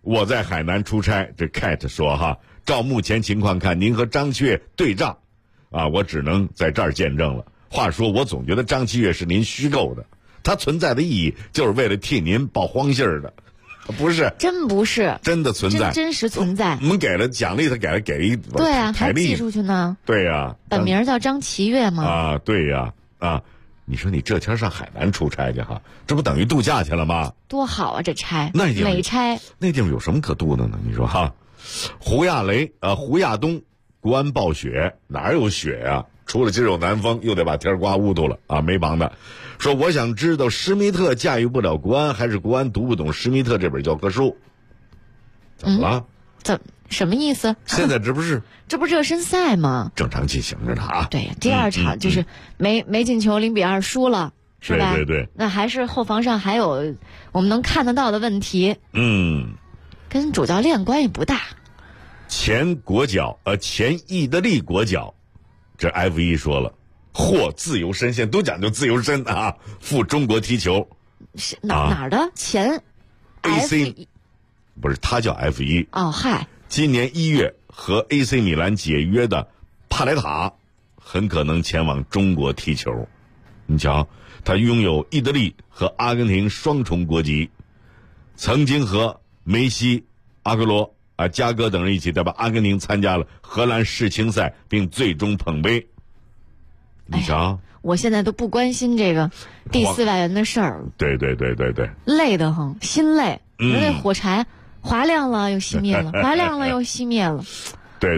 我在海南出差，这 Cat 说哈，照目前情况看，您和张七月对账，啊，我只能在这儿见证了。话说，我总觉得张七月是您虚构的，它存在的意义就是为了替您报荒信儿的，不是？ 真不是， 真的存在， 真实存在。 我们给了奖励，他给一对啊，还寄出去呢。 对呀， 本名叫张其月吗？ 啊，对呀，啊。你说你这天上海南出差去哈，这不等于度假去了吗？ 多好啊，这差那地方美差， 那地方有什么可度的呢？你说哈，胡亚东国安暴雪，哪有雪啊？除了今儿有南风，又得把天刮乌涂了啊，没帮的。说我想知道施密特驾驭不了国安，还是国安读不懂施密特这本教科书？怎么了？ 什么意思？ 现在这不是热身赛吗？ 正常进行着呢啊。 对，第二场就是没进球0-2输了，是吧？ 对。 那还是后防上还有我们能看得到的问题。跟主教练关系不大。 前意大利国脚，这 F1 说了，自由身，现在都讲究自由身啊，赴中国踢球。 是哪儿的？前 AC 不是，他叫 F1。 哦，嗨。 今年1月和 AC 米兰解约的帕莱塔很可能前往中国踢球。你瞧，他拥有意大利和阿根廷双重国籍，曾经和梅西、阿圭罗、加戈等人一起代表阿根廷参加了荷兰世青赛，并最终捧杯。你瞧， 我现在都不关心这个第4外援的事儿。 对， 累得很，心累。那火柴划亮了又熄灭了，划亮了又熄灭了。 对，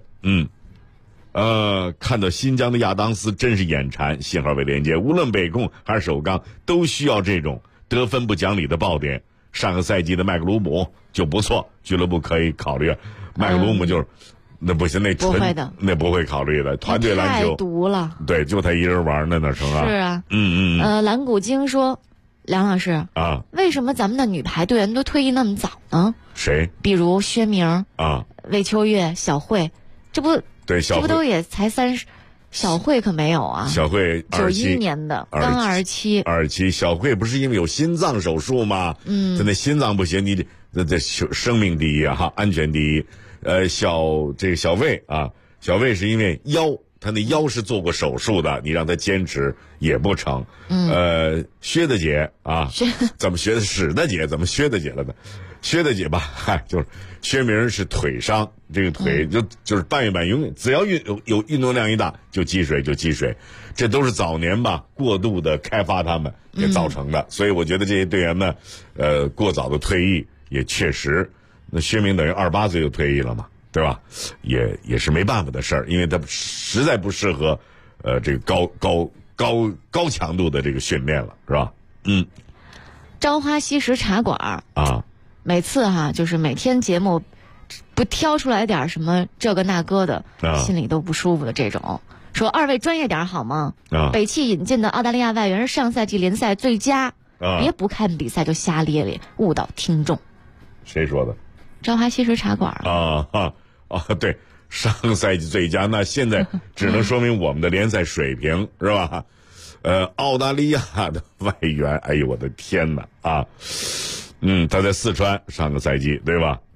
看到新疆的亚当斯真是眼馋。信号为连接，无论北控还是首钢都需要这种得分不讲理的爆点。上个赛季的麦克鲁姆就不错，俱乐部可以考虑。麦克鲁姆就是那不行，那不会的， 那不会考虑的。团队篮球太毒了， 对，就他一人玩那哪成啊？ 是啊，蓝谷精说，梁老师啊， 为什么咱们的女排队员都退役那么早呢？ 谁？ 比如薛明啊、 魏秋月、小慧，这不都也才30？小慧可没有啊， 小慧 91年的，刚27。 小慧不是因为有心脏手术吗？他那心脏不行，你这生命第一啊，哈，安全第一。小魏啊，小魏是因为腰，他那腰是做过手术的，你让他坚持也不成。薛大姐啊，怎么薛大姐怎么薛大姐了呢？薛大姐吧，嗨，就是薛明是腿伤，这个腿就是半月板永远只要有运动量一大就积水，这都是早年吧过度的开发他们给造成的。所以我觉得这些队员呢，过早的退役也确实，那薛明等于28岁就退役了嘛，对吧？也是没办法的事儿，因为他实在不适合这个高强度的这个训练了，是吧？ 朝花夕拾茶馆啊。 每次就是每天节目不挑出来点什么这个那个的，心里都不舒服的这种。说二位专业点好吗？北汽引进的澳大利亚外援是上赛季联赛最佳，别不看比赛就瞎咧咧，误导听众。 谁说的？ 朝花夕拾茶馆对，上赛季最佳，那现在只能说明我们的联赛水平是吧？澳大利亚的外援，哎呦我的天哪啊！他在四川上个赛季对吧？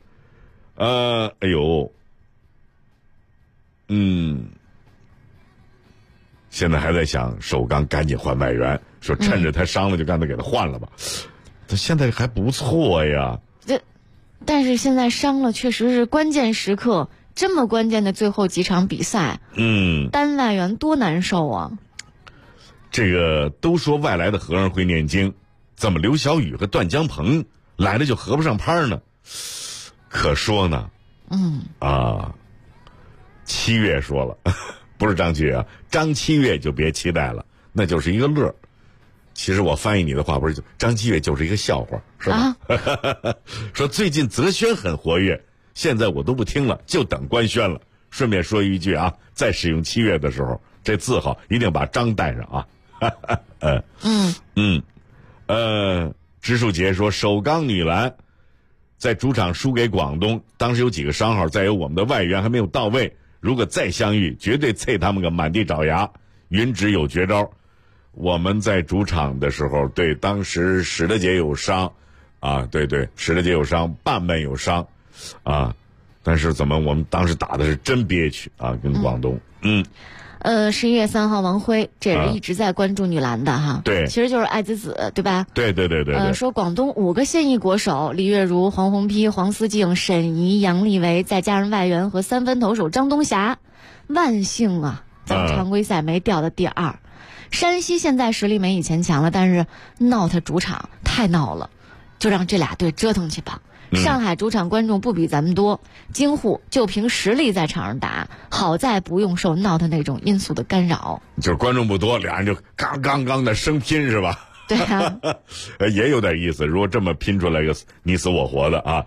现在还在想首钢赶紧换外援，说趁着他伤了就干脆给他换了吧。他现在还不错呀。 但是现在伤了，确实是关键时刻，这么关键的最后几场比赛，单外援多难受啊！ 这个都说外来的和尚会念经。怎么刘晓宇和段江鹏来了就合不上拍呢？可说呢，七月说了，不是张七月啊，张七月就别期待了，那就是一个乐。其实我翻译你的话，不是张七月就是一个笑话，是吧？说最近泽轩很活跃，现在我都不听了，就等官宣了。顺便说一句啊，在使用七月的时候，这字号一定把张带上啊。植树杰说，首钢女篮在主场输给广东，当时有几个伤号，再有我们的外援还没有到位，如果再相遇，绝对啐他们个满地找牙。云直有绝招，我们在主场的时候，对，当时史德杰有伤， 啊，对对，史德杰有伤，半门有伤，啊，但是我们当时打的是真憋屈啊，跟广东 11月3号，王辉这人一直在关注女篮的哈， 对， 其实就是爱子子，对吧？ 对。 说广东5个现役国手李月如、黄宏丕、黄思静、沈怡、杨丽维，再加上外援和3分投手张东霞，万幸啊，咱们常规赛没掉到第2。山西现在实力没以前强了，但是闹他主场太闹了，就让这俩队折腾去吧。上海主场观众不比咱们多，京沪就凭实力在场上打，好在不用受闹腾那种因素的干扰。 就是观众不多，俩人就刚的生拼是吧？ 对啊， 也有点意思。如果这么拼出来个你死我活的啊，